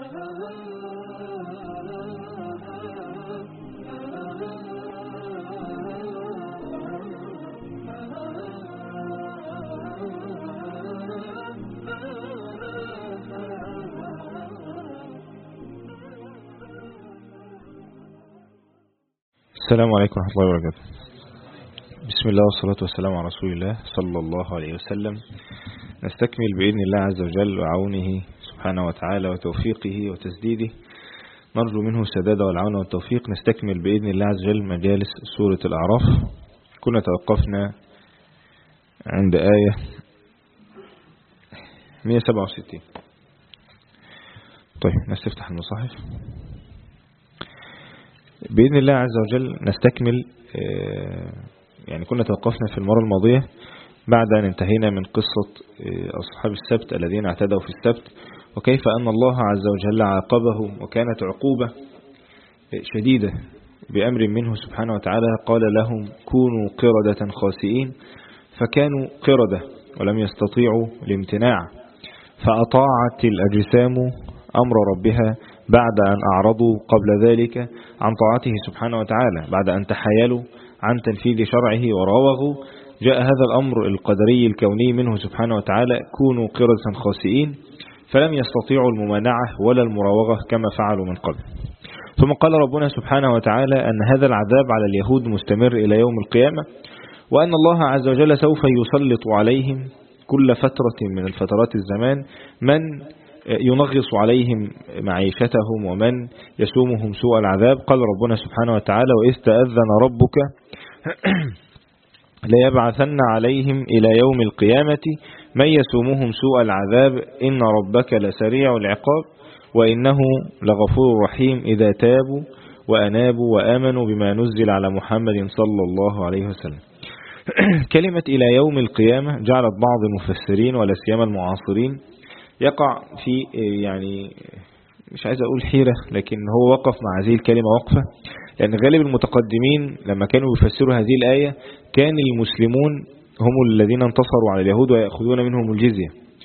السلام عليكم ورحمة الله وبركاته. بسم الله والصلاة والسلام على رسول الله صلى الله عليه وسلم. نستكمل بإذن الله عز وجل وعونه سبحانه وتعالى وتوفيقه وتسديده، نرجو منه السداد والعون والتوفيق. نستكمل بإذن الله عز وجل مجالس سورة الأعراف. كنا توقفنا عند آية 167. طيب نستفتح المصاحف بإذن الله عز وجل. نستكمل يعني كنا توقفنا في المرة الماضية بعد أن انتهينا من قصة أصحاب السبت الذين اعتدوا في السبت، وكيف أن الله عز وجل عاقبهم، وكانت عقوبة شديدة بأمر منه سبحانه وتعالى. قال لهم كونوا قردة خاسئين، فكانوا قردة ولم يستطيعوا الامتناع، فأطاعت الأجسام أمر ربها بعد أن أعرضوا قبل ذلك عن طاعته سبحانه وتعالى، بعد أن تحايلوا عن تنفيذ شرعه وراوغوا. جاء هذا الأمر القدري الكوني منه سبحانه وتعالى، كونوا قردة خاسئين، فلم يستطيعوا الممانعة ولا المراوغة كما فعلوا من قبل. ثم قال ربنا سبحانه وتعالى أن هذا العذاب على اليهود مستمر إلى يوم القيامة، وأن الله عز وجل سوف يسلط عليهم كل فترة من الفترات الزمان من ينغص عليهم معيشتهم ومن يسومهم سوء العذاب. قال ربنا سبحانه وتعالى وإذ تأذن ربك ليبعثن عليهم إلى يوم القيامة من يسومهم سوء العذاب إن ربك لسريع العقاب وإنه لغفور رحيم إذا تابوا وأنابوا وآمنوا بما نزل على محمد صلى الله عليه وسلم. كلمة إلى يوم القيامة جعلت بعض المفسرين ولا سيما المعاصرين يقع في يعني مش عايز أقول حيرة، لكن هو وقف مع هذه الكلمة وقفة، لأن غالب المتقدمين لما كانوا يفسروا هذه الآية كان المسلمون هم الذين انتصروا على اليهود ويأخذون منهم الجزية.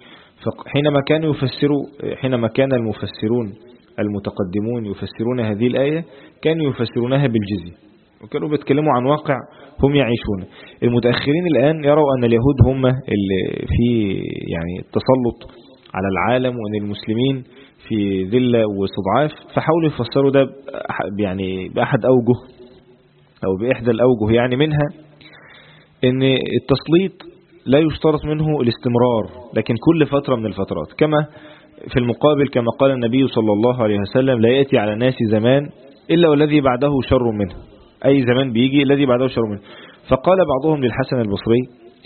حينما كان المفسرون المتقدمون يفسرون هذه الآية كانوا يفسرونها بالجزية، وكانوا بيتكلموا عن واقع هم يعيشون. المتأخرين الآن يروا أن اليهود هم اللي في يعني التسلط على العالم، وأن المسلمين في ذلة واستضعاف، فحاولوا يفسروا ده يعني بأحد أوجه أو بإحدى الأوجه، يعني منها أن التسليط لا يشترط منه الاستمرار، لكن كل فترة من الفترات. كما في المقابل كما قال النبي صلى الله عليه وسلم لا يأتي على الناس زمان إلا والذي بعده شر منه، أي زمان بيجي الذي بعده شر منه. فقال بعضهم للحسن البصري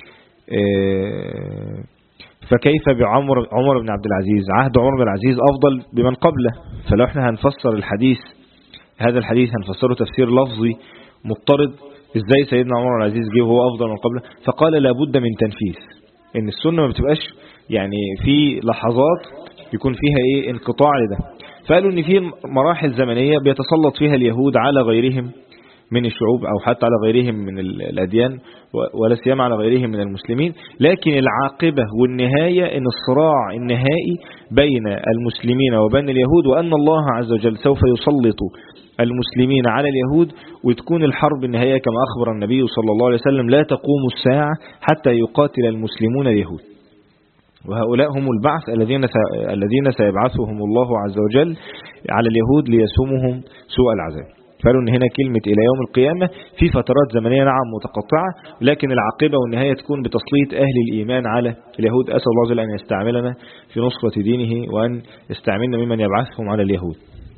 فكيف بعمر بن عبد العزيز؟ عهد عمر بن العزيز أفضل بمن قبله، فلو احنا هنفسر الحديث هذا الحديث هنفسره تفسير لفظي مضطرد، ازاي سيدنا عمر بن العزيز جه وهو أفضل من قبله؟ فقال لابد من تنفيذ، ان السنة ما بتبقاش يعني في لحظات يكون فيها انقطاع لده. فقالوا ان في مراحل زمنية بيتسلط فيها اليهود على غيرهم من الشعوب أو حتى على غيرهم من الأديان ولا سيما على غيرهم من المسلمين، لكن العاقبة والنهاية إن الصراع النهائي بين المسلمين وبين اليهود، وأن الله عز وجل سوف يسلط المسلمين على اليهود، وتكون الحرب النهائية كما أخبر النبي صلى الله عليه وسلم لا تقوم الساعة حتى يقاتل المسلمون اليهود، وهؤلاء هم البعث الذين سيبعثهم الله عز وجل على اليهود ليسومهم سوء العذاب. قالوا ان هنا كلمة الى يوم القيامة في فترات زمنية نعم متقطعة، لكن العاقبة والنهاية تكون بتسليط اهل الايمان على اليهود. اسأل الله عز وجل ان يستعملنا في نصرة دينه وان يستعملنا ممن يبعثهم على اليهود.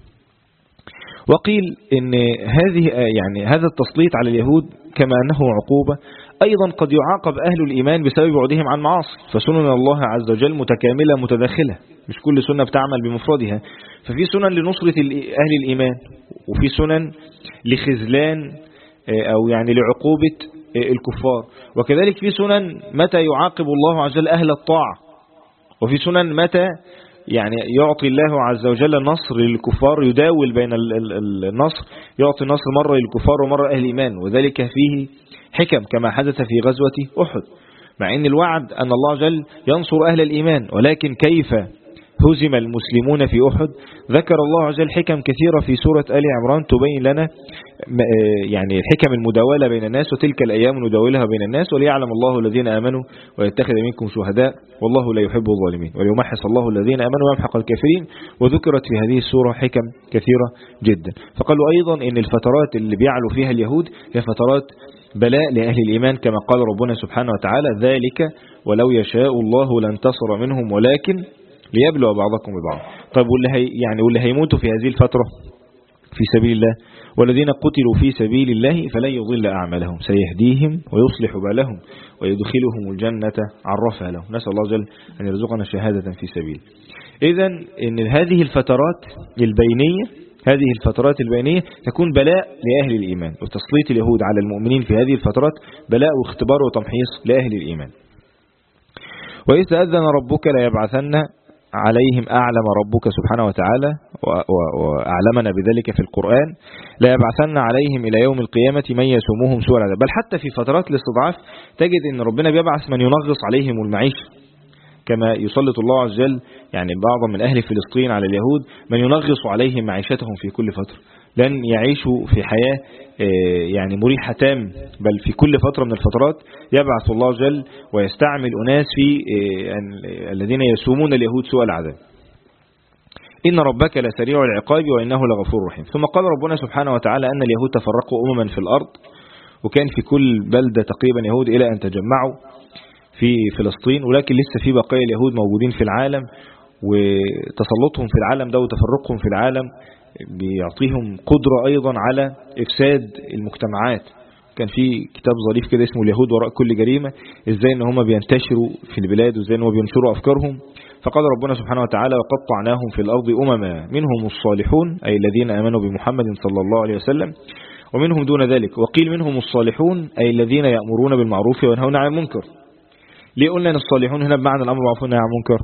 وقيل ان هذا التسليط على اليهود كما انه عقوبة، ايضا قد يعاقب اهل الايمان بسبب بعدهم عن معاصي، فسنن الله عز وجل متكاملة متداخلة، مش كل سنة بتعمل بمفردها. ففي سنن لنصرة اهل الايمان، وفي سنن لخذلان أو يعني لعقوبة الكفار، وكذلك في سنن متى يعاقب الله عز وجل أهل الطاعة، وفي سنن متى يعني يعطي الله عز وجل النصر للكفار، يداول بين النصر، يعطي النصر مرة للكفار ومرة أهل الإيمان، وذلك فيه حكم كما حدث في غزوة أحد، مع أن الوعد أن الله عز وجل ينصر أهل الإيمان، ولكن كيف هزم المسلمون في أحد. ذكر الله عز وجل حكم كثيرة في سورة آل عمران تبين لنا يعني الحكم المداولة بين الناس، وتلك الأيام نداولها بين الناس وليعلم الله الذين آمنوا ويتخذ منكم شهداء والله لا يحب الظالمين وليمحص الله الذين آمنوا ويمحق الكافرين. وذكرت في هذه السورة حكم كثيرة جدا. فقالوا أيضا إن الفترات اللي بيعلو فيها اليهود هي فترات بلاء لأهل الإيمان، كما قال ربنا سبحانه وتعالى ذلك ولو يشاء الله لانتصر منهم ولكن ليبلو بعضكم ببعض. طيب واللي هيموتوا في هذه الفترة في سبيل الله والذين قتلوا في سبيل الله فلن يضل أعمالهم سيهديهم ويصلح بالهم ويدخلهم الجنة عرفها لهم. نسأل الله جل أن يرزقنا شهادة في سبيل. إذن إن هذه الفترات البينية تكون بلاء لأهل الإيمان، وتسليط اليهود على المؤمنين في هذه الفترات بلاء واختبار وتمحيص لأهل الإيمان. وإذ تأذن ربك ليبعثن عليهم أعلم ربك سبحانه وتعالى وأعلمنا بذلك في القرآن ليبعثن عليهم إلى يوم القيامة من يسومهم سوء العذاب. بل حتى في فترات الاستضعاف تجد أن ربنا بيبعث من ينغص عليهم المعيشة، كما يسلط الله عز وجل يعني بعضا من أهل فلسطين على اليهود من ينغص عليهم معيشتهم في كل فترة، لن يعيشوا في حياة يعني مريحة تام، بل في كل فترة من الفترات يبعث الله عز وجل ويستعمل أناس في الذين يسومون اليهود سوء العذاب. إن ربك لسريع العقاب وإنه لغفور رحيم. ثم قال ربنا سبحانه وتعالى أن اليهود تفرقوا أمما في الأرض، وكان في كل بلدة تقريبا يهود إلى أن تجمعوا في فلسطين، ولكن لسه في بقايا اليهود موجودين في العالم، وتسلطهم في العالم ده وتفرقهم في العالم بيعطيهم قدرة أيضا على إفساد المجتمعات. كان في كتاب ظريف كده اسمه اليهود وراء كل جريمة، إزاي إن هم بينتشروا في البلاد وإزاي إن هم بينشروا أفكارهم. فقال ربنا سبحانه وتعالى وقطعناهم في الأرض أمما منهم الصالحون أي الذين آمنوا بمحمد صلى الله عليه وسلم ومنهم دون ذلك، وقيل منهم الصالحون أي الذين يأمرون بالمعروف وينهون عن المنكر. ليه قلنا أن الصالحون هنا بمعنى الأمر بالمعروف والنهي عن المنكر؟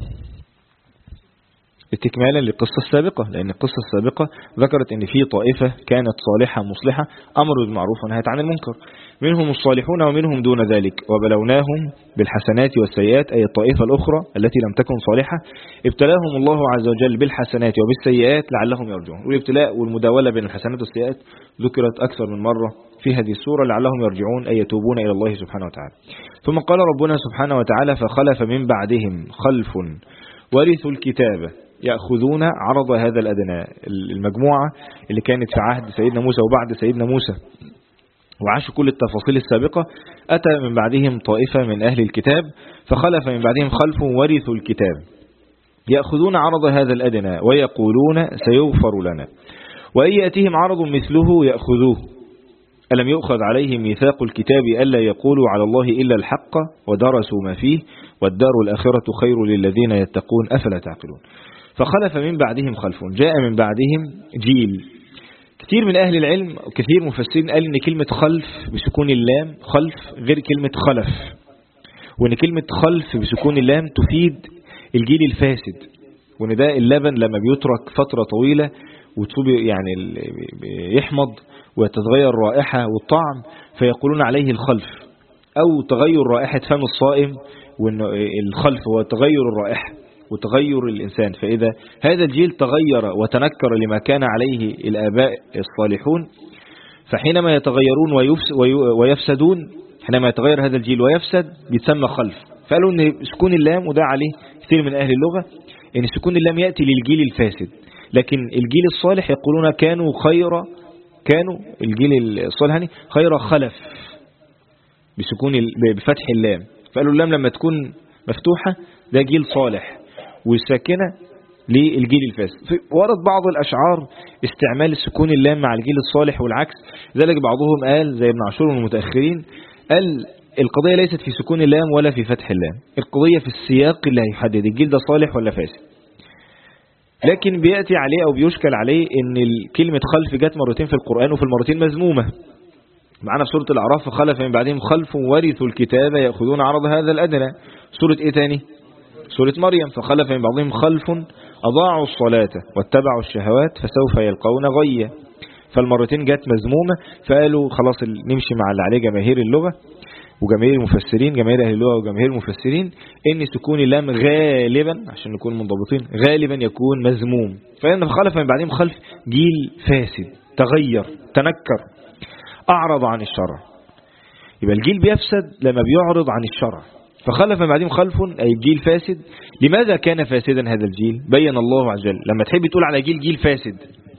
استكمالا للقصة السابقة، لأن القصة السابقة ذكرت أن في طائفة كانت صالحة مصلحة أمروا بالمعروف ونهت عن المنكر، منهم الصالحون ومنهم دون ذلك، وبلوناهم بالحسنات والسيئات أي الطائفة الأخرى التي لم تكن صالحة ابتلاهم الله عز وجل بالحسنات وبالسيئات لعلهم يرجعون. والابتلاء والمداولة بين الحسنات والسيئات ذكرت أكثر من مرة في هذه السورة لعلهم يرجعون أي يتوبون إلى الله سبحانه وتعالى. ثم قال ربنا سبحانه وتعالى فخلف من بعدهم خلف ورثوا الكتاب يأخذون عرض هذا الأدنى. المجموعة اللي كانت في عهد سيدنا موسى وبعد سيدنا موسى وعاشوا كل التفاصيل السابقة، أتى من بعدهم طائفة من أهل الكتاب فخلف من بعدهم خلف ورثوا الكتاب يأخذون عرض هذا الأدنى ويقولون سيغفر لنا وإن يأتيهم عرض مثله يأخذوه ألم يؤخذ عليهم ميثاق الكتاب ألا يقولوا على الله إلا الحق ودرسوا ما فيه والدار الآخرة خير للذين يتقون أفلا تعقلون. فخلف من بعدهم خلف، جاء من بعدهم جيل. كثير من أهل العلم وكثير مفسرين قال إن كلمة خلف بسكون اللام خلف غير كلمة خلف، وإن كلمة خلف بسكون اللام تفيد الجيل الفاسد، وإن ده اللبن لما بيترك فترة طويلة وتصوب يعني يحمض وتتغير رائحة والطعم فيقولون عليه الخلف، أو تغير رائحة فم الصائم، وإن الخلف هو تغير الرائحة وتغير الإنسان. فإذا هذا الجيل تغير وتنكر لما كان عليه الآباء الصالحون، فحينما يتغيرون ويفسدون، حينما يتغير هذا الجيل ويفسد بيتسمى خلف. فقالوا أن سكون اللام، وده عليه كثير من أهل اللغة، أن سكون اللام يأتي للجيل الفاسد، لكن الجيل الصالح يقولون كانوا الجيل الصالح خير خلف بفتح اللام. فقالوا اللام لما تكون مفتوحة ده جيل صالح، والساكنة للجيل الفاسد. ورد بعض الأشعار استعمال السكون اللام مع الجيل الصالح والعكس، ذلك بعضهم قال زي ابن عاشور والمتأخرين قال القضية ليست في سكون اللام ولا في فتح اللام، القضية في السياق اللي هيحدد الجيل ده صالح ولا فاسد. لكن بيأتي عليه أو بيشكل عليه ان كلمة خلف جت مرتين في القرآن وفي المرتين مذمومة. معنا في سورة الأعراف فخلف من بعدهم خلف ورثوا الكتاب يأخذون عرض هذا الأدنى. سورة ايه تاني؟ سورة مريم فخلف من بعضهم خلف أضاعوا الصلاة واتبعوا الشهوات فسوف يلقون غيا. فالمرتين جت مذمومة، فقالوا خلاص نمشي مع اللي عليه جماهير اللغة، وجماهير المفسرين، جماهير أهل اللغة وجماهير المفسرين، إن سكون اللام غالبا عشان نكون منضبطين غالبا يكون مذموم. فإن خلف من بعدهم خلف جيل فاسد تغير تنكر أعرض عن الشرع. يبقى الجيل بيفسد لما بيعرض عن الشرع. فخلف من بعدهم خلف أي جيل فاسد. لماذا كان فاسدا هذا الجيل؟ بين الله عز وجل. لما تحب تقول على جيل فاسد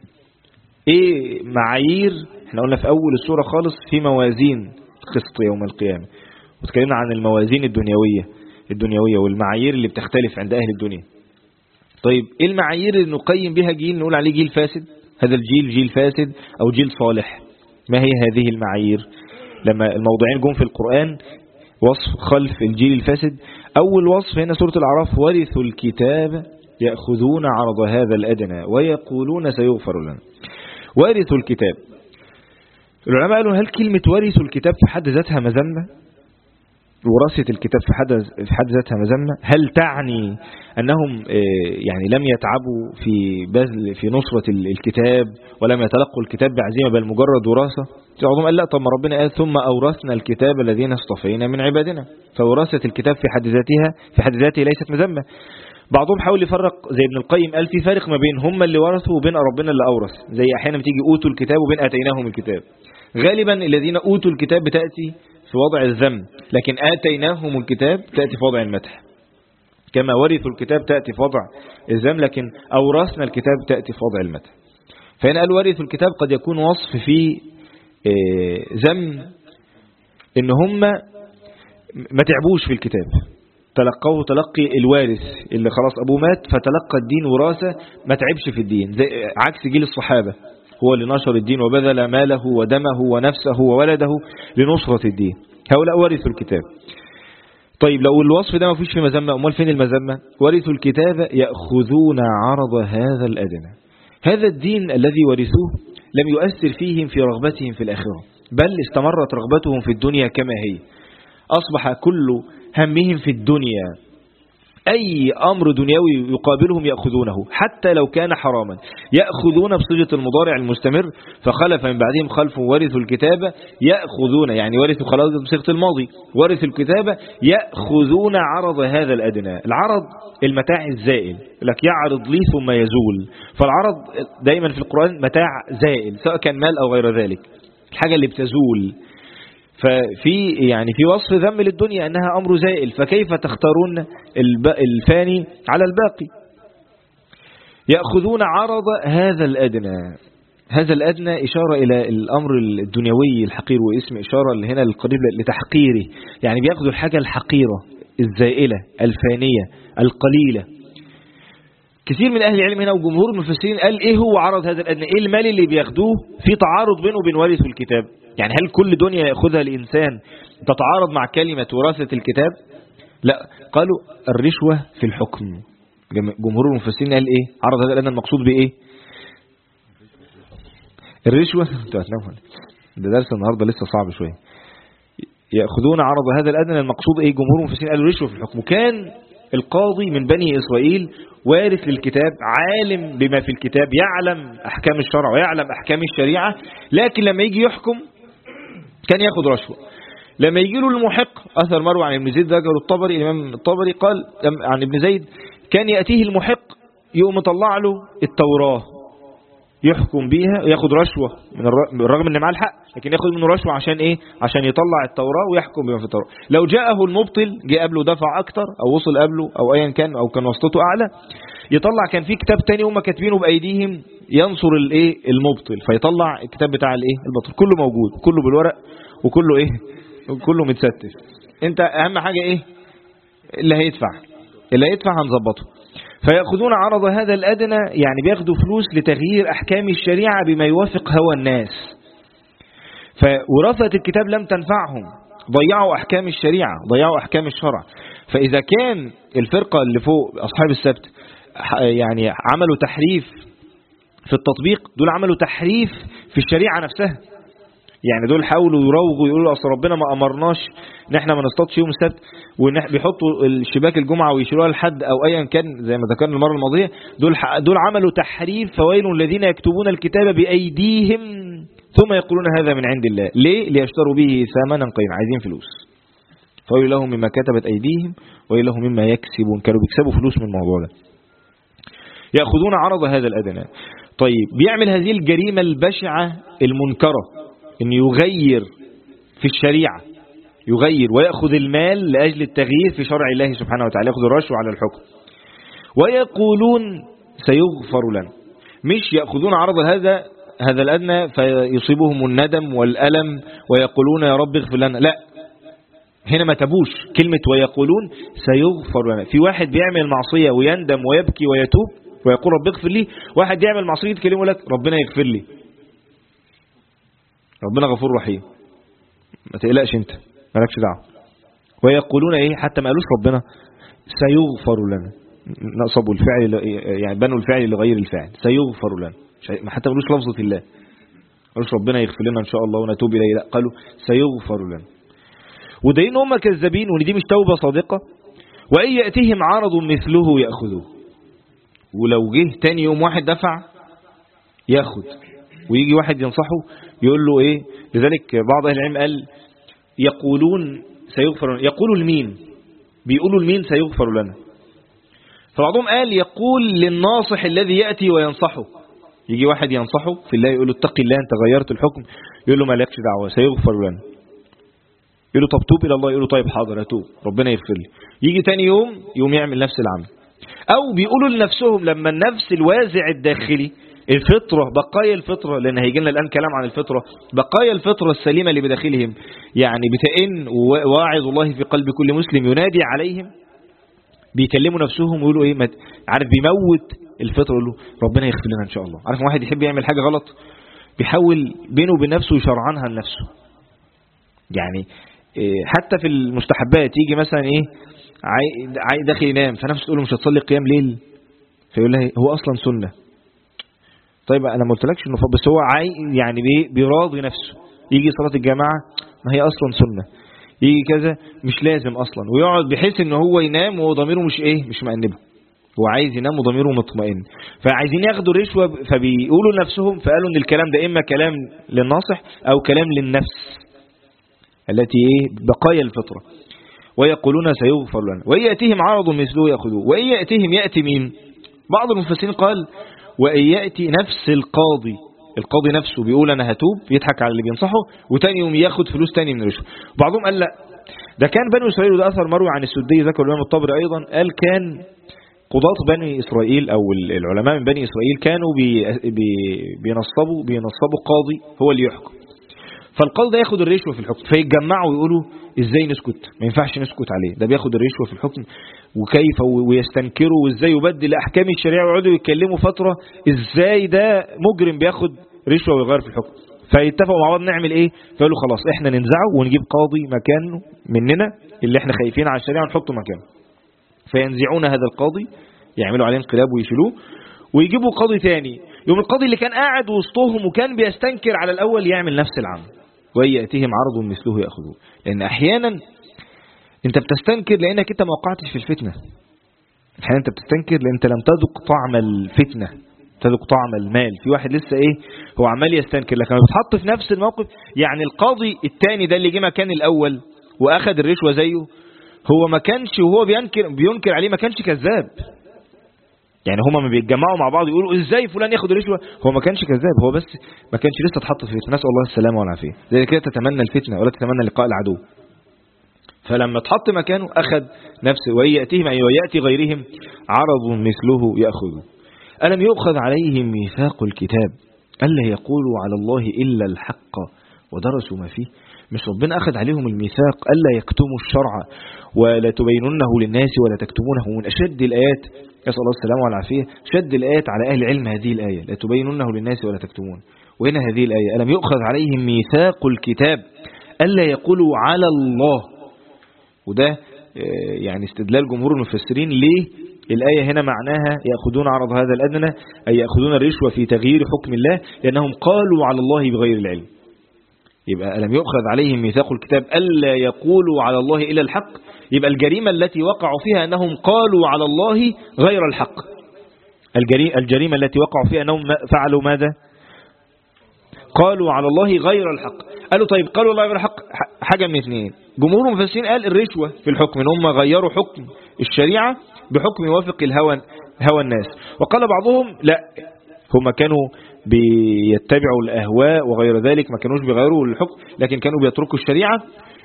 ايه معايير؟ احنا قلنا في اول السورة خالص في موازين قسط يوم القيامة، وتكلمنا عن الموازين الدنيوية والمعايير اللي بتختلف عند اهل الدنيا. طيب ايه المعايير اللي نقيم بها جيل نقول عليه جيل فاسد؟ هذا الجيل جيل فاسد او جيل صالح. ما هي هذه المعايير؟ لما الموضوعين جم في القرآن وصف خلف الجيل الفاسد، اول وصف هنا سورة الاعراف ورثوا الكتاب يأخذون عرض هذا الأدنى ويقولون سيغفر لنا. وارثوا الكتاب، العلماء قالوا هل كلمة ورثوا الكتاب في حد ذاتها مذمة؟ ورثة الكتاب في حد ذاتها مذمة؟ هل تعني أنهم يعني لم يتعبوا في بذل في نصرة الكتاب ولم يتلقوا الكتاب بعزيمة بل مجرد وراثة؟ بعضهم قال لا، طب ما ربنا قال ثم أورثنا الكتاب الذين اصطفينا من عبادنا، فورثة الكتاب في حد ذاته ليست مذمة. بعضهم حاول يفرق زي ابن القيم قال في فرق ما بين هم اللي ورثوا وبين ربنا اللي أورث، زي أحيانا بتيجي أوتوا الكتاب وبين آتيناهم الكتاب. غالبا الذين أوتوا الكتاب بتأتي في وضع الذم، لكن آتيناهم الكتاب تأتي في وضع المدح. كما ورثوا الكتاب تأتي في وضع الذم، لكن أورثنا الكتاب تأتي في وضع المدح. فهنا قال ورثوا الكتاب قد يكون وصف في ذم إن هم ما تعبوش في الكتاب، تلقوه تلقي الوارث اللي خلاص أبوه مات فتلقى الدين وراثة، ما تعبش في الدين، زي عكس جيل الصحابة هو اللي نشر الدين وبذل ماله ودمه ونفسه وولده لنصرة الدين. هؤلاء ورثوا الكتاب. طيب لو الوصف ده ما فيش في مذمة، أمال فين المذمة؟ ورثوا الكتاب يأخذون عرض هذا الأدنى. هذا الدين الذي ورثوه لم يؤثر فيهم في رغبتهم في الآخرة، بل استمرت رغبتهم في الدنيا كما هي. أصبح كل همهم في الدنيا، أي أمر دنيوي يقابلهم يأخذونه حتى لو كان حراما، يأخذون بصيغة المضارع المستمر. فخلف من بعدهم خلف ورثوا الكتاب يأخذون، يعني ورثوا خلاص بصيغة الماضي، ورثوا الكتاب يأخذون عرض هذا الأدنى. العرض المتاع الزائل، لك يعرض لي ثم يزول. فالعرض دائما في القرآن متاع زائل سواء كان مال أو غير ذلك، الحاجة اللي بتزول. ففي يعني في وصف ذم للدنيا أنها أمر زائل، فكيف تختارون الفاني على الباقي؟ يأخذون عرض هذا الأدنى. هذا الأدنى إشارة إلى الأمر الدنيوي الحقير، واسم إشارة هنا للقريب لتحقيره، يعني بيأخذوا الحاجة الحقيرة الزائلة الفانية القليلة. كثير من أهل العلم هنا وجمهور المفسرين قال إيه هو عرض هذا الأدنى؟ إيه المال اللي بياخدوه في تعارض بينه وبين ورث الكتاب؟ يعني هل كل دنيا يأخذها الإنسان تتعارض مع كلمة وراثة الكتاب؟ لا، قالوا الرشوة في الحكم. جمهور المفسرين قال إيه عرض هذا الأدنى؟ المقصود بإيه؟ الرشوة. ده درس النهاردة لسه صعب شوية. يأخذون عرض هذا الأدنى، المقصود إيه؟ جمهور المفسرين قالوا الرشوة في الحكم. كان القاضي من بني إسرائيل وارث للكتاب، عالم بما في الكتاب، يعلم أحكام الشرع ويعلم أحكام الشريعة، لكن لما يجي يحكم كان يأخذ رشوة. لما يجي له المحق، أثر مروي عن ابن زيد ذكر الطبري، الإمام الطبري قال عن ابن زيد كان يأتيه المحق يقوم يطلع له التوراة يحكم بيها ويأخذ رشوة من الرغم ان معاه الحق، لكن يأخذ منه رشوة عشان ايه؟ عشان يطلع التوراة ويحكم بما في التوراة. لو جاءه المبطل جاء قبله دفع اكتر او وصل قبله او ايا كان او كان وسطته اعلى، يطلع كان في كتاب تاني هم كاتبينه بايديهم ينصر الايه المبطل، فيطلع الكتاب بتاع الايه البطل، كله موجود، كله بالورق وكله ايه، كله متستف. انت اهم حاجة ايه؟ اللي هيدفع هنظبطه. فيأخذون عرض هذا الأدنى، يعني بياخدوا فلوس لتغيير أحكام الشريعة بما يوافق هوى الناس. فوراثة الكتاب لم تنفعهم، ضيعوا أحكام الشريعة، ضيعوا أحكام الشرع. فإذا كان الفرقة اللي فوق أصحاب السبت يعني عملوا تحريف في التطبيق، دول عملوا تحريف في الشريعة نفسها. يعني دول حاولوا يروغوا يقولوا أصل ربنا ما أمرناش ان احنا ما نصطادش يوم السبت، وبيحطوا الشباك الجمعة ويشيلوها لحد او ايا كان زي ما ذكرنا المرة الماضية. دول عملوا تحريف. فويل الذين يكتبون الكتاب بأيديهم ثم يقولون هذا من عند الله، ليه؟ ليشتروا به ثمنا قليلا، عايزين فلوس. فويل لهم مما كتبت أيديهم وويل لهم مما يكسبون. كانوا بيكسبوا فلوس من الموضوع ده. يأخذون عرض هذا الأدنى. طيب بيعمل هذه الجريمة البشعة المنكرة إن يغير في الشريعة، يغير ويأخذ المال لأجل التغيير في شرع الله سبحانه وتعالى، يأخذ الرشوة على الحكم. ويقولون سيغفر لنا، مش يأخذون عرض هذا الأدنى فيصيبهم الندم والألم ويقولون يا رب اغفر لنا، لا، هنا ما تبوش كلمة ويقولون سيغفر لنا. في واحد بيعمل معصية ويندم ويبكي ويتوب ويقول رب اغفر لي، واحد يعمل معصية يتكلمه لك ربنا يغفر لي، ربنا غفور رحيم، ما تقلقش انت مالكش دعوه. ويقولون ايه؟ حتى ما قالوش ربنا سيغفر لنا، نصبوا الفعل يعني بنوا الفعل لغير الفاعل، سيغفر لنا، حتى ما قالوش لفظة الله، ما قالوش ربنا يغفر لنا ان شاء الله ونتوب اليه، لا، قالوا سيغفر لنا. ودليل ان هم كذابين وان دي مش توبة صادقة. وان يأتيهم عرض مثله يأخذوه، ولو جه تاني يوم واحد دفع ياخد، ويجي واحد ينصحه يقول له ايه. لذلك بعض اهل العلم قال يقولون سيغفر لنا، يقولوا لمين؟ بيقولوا لمين سيغفر لنا؟ فبعضهم قال يقول للناصح الذي يأتي وينصحه، يجي واحد ينصحه في الله يقول له اتق الله انت غيرت الحكم، يقول له ما لكش دعوه سيغفر لنا، يقول له طب توب الى الله، يقول له طيب حاضر اتوب ربنا يغفر لي. يجي تاني يوم يعمل نفس العمل. او بيقولوا لنفسهم لما النفس الوازع الداخلي الفطرة، بقايا الفطرة، لأن هيجي لنا الآن كلام عن الفطرة، بقايا الفطرة السليمة اللي بداخلهم يعني بتئن، واعظ الله في قلب كل مسلم ينادي عليهم، بيكلموا نفسهم ويقولوا ايه، عارف بيموت الفطرة، يقولوا ربنا يغفر لنا ان شاء الله. عارف واحد يحب يعمل حاجة غلط بيحاول بينه وبين نفسه يشرعنها لنفسه، يعني حتى في المستحبات يجي مثلا ايه داخل ينام فنفسه تقول له مش هتصلي قيام ليل، فيقول لها هو اصلا سنة. طيب انا ما قلتلكش انه بس هو يعني بيراضي نفسه، يجي صلاة الجماعة ما هي اصلا سنة، يجي كذا مش لازم اصلا، ويقعد بحيث ان هو ينام وهو ضميره مش مأنبه، هو عايز ينام وضميره مطمئن، فعايزين ياخدوا رشوة، فبيقولوا لنفسهم، فقالوا ان الكلام ده اما كلام للناصح او كلام للنفس التي بقايا الفطرة. ويقولون سيغفر لنا وإن يأتيهم عرض مثله يأخذوه. وإن يأتيهم يأتي مين؟ بعض المفسرين قال وإن يأتي نفس القاضي نفسه بيقول أنا هتوب، يضحك على اللي بينصحه، وتاني يوم ياخد فلوس تاني من الرشوة. بعضهم قال لا، ده كان بني إسرائيل، وده أثر مروي عن السدي ذكر الإمام الطبري أيضا، قال كان قضاة بني إسرائيل أو العلماء من بني إسرائيل كانوا بينصبوا قاضي هو اللي يحكم، فالقاضي ده ياخد الرشوة في الحكم، فيتجمعوا ويقولوا ازاي نسكت، ما ينفعش نسكت عليه، ده بياخد الرشوة في الحكم وكيف، ويستنكروا وازاي يبدل احكام الشريعة، ويقعدوا يتكلموا فترة ازاي ده مجرم بياخد رشوة ويغير في الحكم. فيتفقوا مع بعض نعمل ايه، فقالوا خلاص احنا ننزعه ونجيب قاضي مكانه مننا اللي احنا خايفين على الشريعة ونحطه مكانه. فينزعون هذا القاضي، يعملوا عليه انقلاب ويشيلوه، ويجيبوا قاضي تاني، يوم القاضي اللي كان قاعد وسطهم وكان بيستنكر على الاول يعمل نفس العمل. ويأتيهم عرض مثله يأخذوه. لأن أحيانا أنت بتستنكر لأنك أنت ما وقعتش في الفتنة، أحيانا أنت بتستنكر لأن أنت لم تذق طعم الفتنة، تذق طعم المال. في واحد لسه هو عمال يستنكر، لكن بتحط في نفس الموقف، يعني القاضي الثاني ده اللي جه مكان الأول وأخذ الرشوة زيه، هو ما كانش وهو بينكر عليه ما كانش كذاب، يعني هما ما بيتجمعوا مع بعض يقولوا ازاي فلان ياخد رشوه، هو ما كانش كذاب، هو بس ما كانش لسه اتحط في فتنه، نسال الله السلامه والعافيه. زي كده تتمنى الفتنه ولا تتمنى لقاء العدو، فلما اتحط مكانه اخذ نفسه. وياتيهم اي وياتي غيرهم عرض مثله ياخذه. الم يؤخذ عليهم ميثاق الكتاب الا يقولوا على الله الا الحق ودرسوا ما فيه؟ مش ربنا أخذ عليهم الميثاق ألا يكتموا الشرع ولا تبينونه للناس ولا تكتمونه؟ من أشد الآيات، يسأل الله السلامة والعافية، شد الآيات على أهل العلم هذه الآية، لا تبينونه للناس ولا تكتمون. وهنا هذه الآية ألم يؤخذ عليهم ميثاق الكتاب ألا يقولوا على الله، وده يعني استدلال جمهور المفسرين ليه الآية هنا معناها يأخذون عرض هذا الأدنى، أي يأخذون الرشوة في تغيير حكم الله، لأنهم قالوا على الله بغير العلم. يبقى ألم يؤخذ عليهم ميثاق الكتاب ألا يقولوا على الله إلا الحق، يبقى الجريمة التي وقعوا فيها أنهم قالوا على الله غير الحق، الجريمة التي وقعوا فيها أنهم فعلوا ماذا؟ قالوا على الله غير الحق. قالوا طيب قالوا الله غير حق، حاجة من اثنين. جمهور المفسرين قال الرشوة في الحكم، ان هم غيروا حكم الشريعة بحكم يوافق هوى الناس. وقال بعضهم لا، هم كانوا بيتبعوا الأهواء وغير ذلك، ما كانوش بيغيروا الحكم، لكن كانوا بيتركوا الشريعة.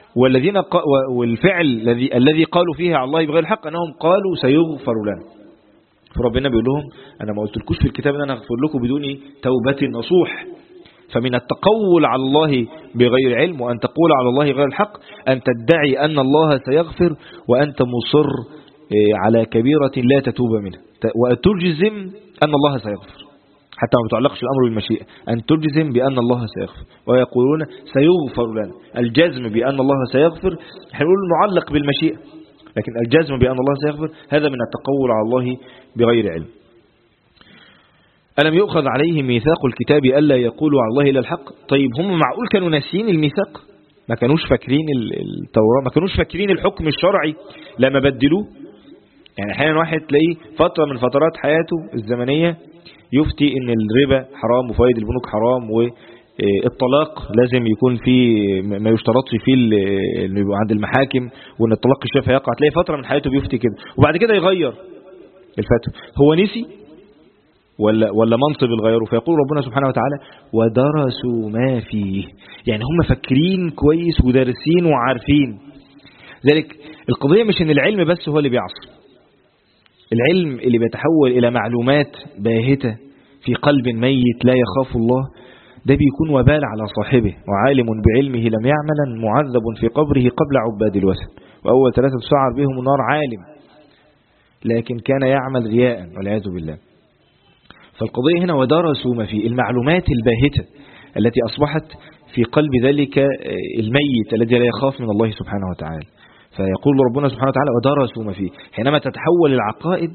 والفعل الذي قالوا فيه على الله بغير الحق أنهم قالوا سيغفر لنا. فربنا بيقول لهم أنا ما قلتلكوش في الكتاب أن أنا أغفر لكم بدون توبة نصوح. فمن التقول على الله بغير علم وأن تقول على الله غير الحق أن تدعي أن الله سيغفر وأنت مصر على كبيرة لا تتوب منها، وتجزم أن الله سيغفر حتى ما بتعلقش الأمر بالمشيئة، أن تجزم بأن الله سيغفر. ويقولون سيغفر لنا، الجزم بأن الله سيغفر احنا نقول معلق بالمشيئة، لكن الجزم بأن الله سيغفر هذا من التقول على الله بغير علم. ألم يؤخذ عليهم ميثاق الكتاب ألا يقولوا على الله إلا الحق؟ طيب هم معقول كانوا ناسيين الميثاق؟ ما كانوش فاكرين التوراة؟ ما كانوش فاكرين الحكم الشرعي لما بدلوه؟ يعني أحيانا واحد تلاقيه فترة من فترات حياته الزمنية يفتي ان الربا حرام وفوائد البنوك حرام والطلاق لازم يكون فيه ما يشترطش فيه انه يبقى عند المحاكم، وان الطلاق الشافعي يقع. تلاقي فترة من حياته بيفتي كده وبعد كده يغير الفتوى. هو نسي ولا منصب الغيره؟ فيقول ربنا سبحانه وتعالى ودرسوا ما فيه، يعني هم فاكرين كويس ودارسين وعارفين. ذلك القضية مش ان العلم بس هو اللي بيعصر، العلم اللي بيتحول إلى معلومات باهتة في قلب ميت لا يخاف الله، ده بيكون وبال على صاحبه. وعالم بعلمه لم يعملا معذب في قبره قبل عباد الوثن، وأول 3 تسعر بهم النار عالم لكن كان يعمل رياء والعياذ بالله. فالقضية هنا ودرسوا ما فيه، المعلومات الباهتة التي أصبحت في قلب ذلك الميت الذي لا يخاف من الله سبحانه وتعالى. فيقول ربنا سبحانه وتعالى ودرسوا ما فيه. حينما تتحول العقائد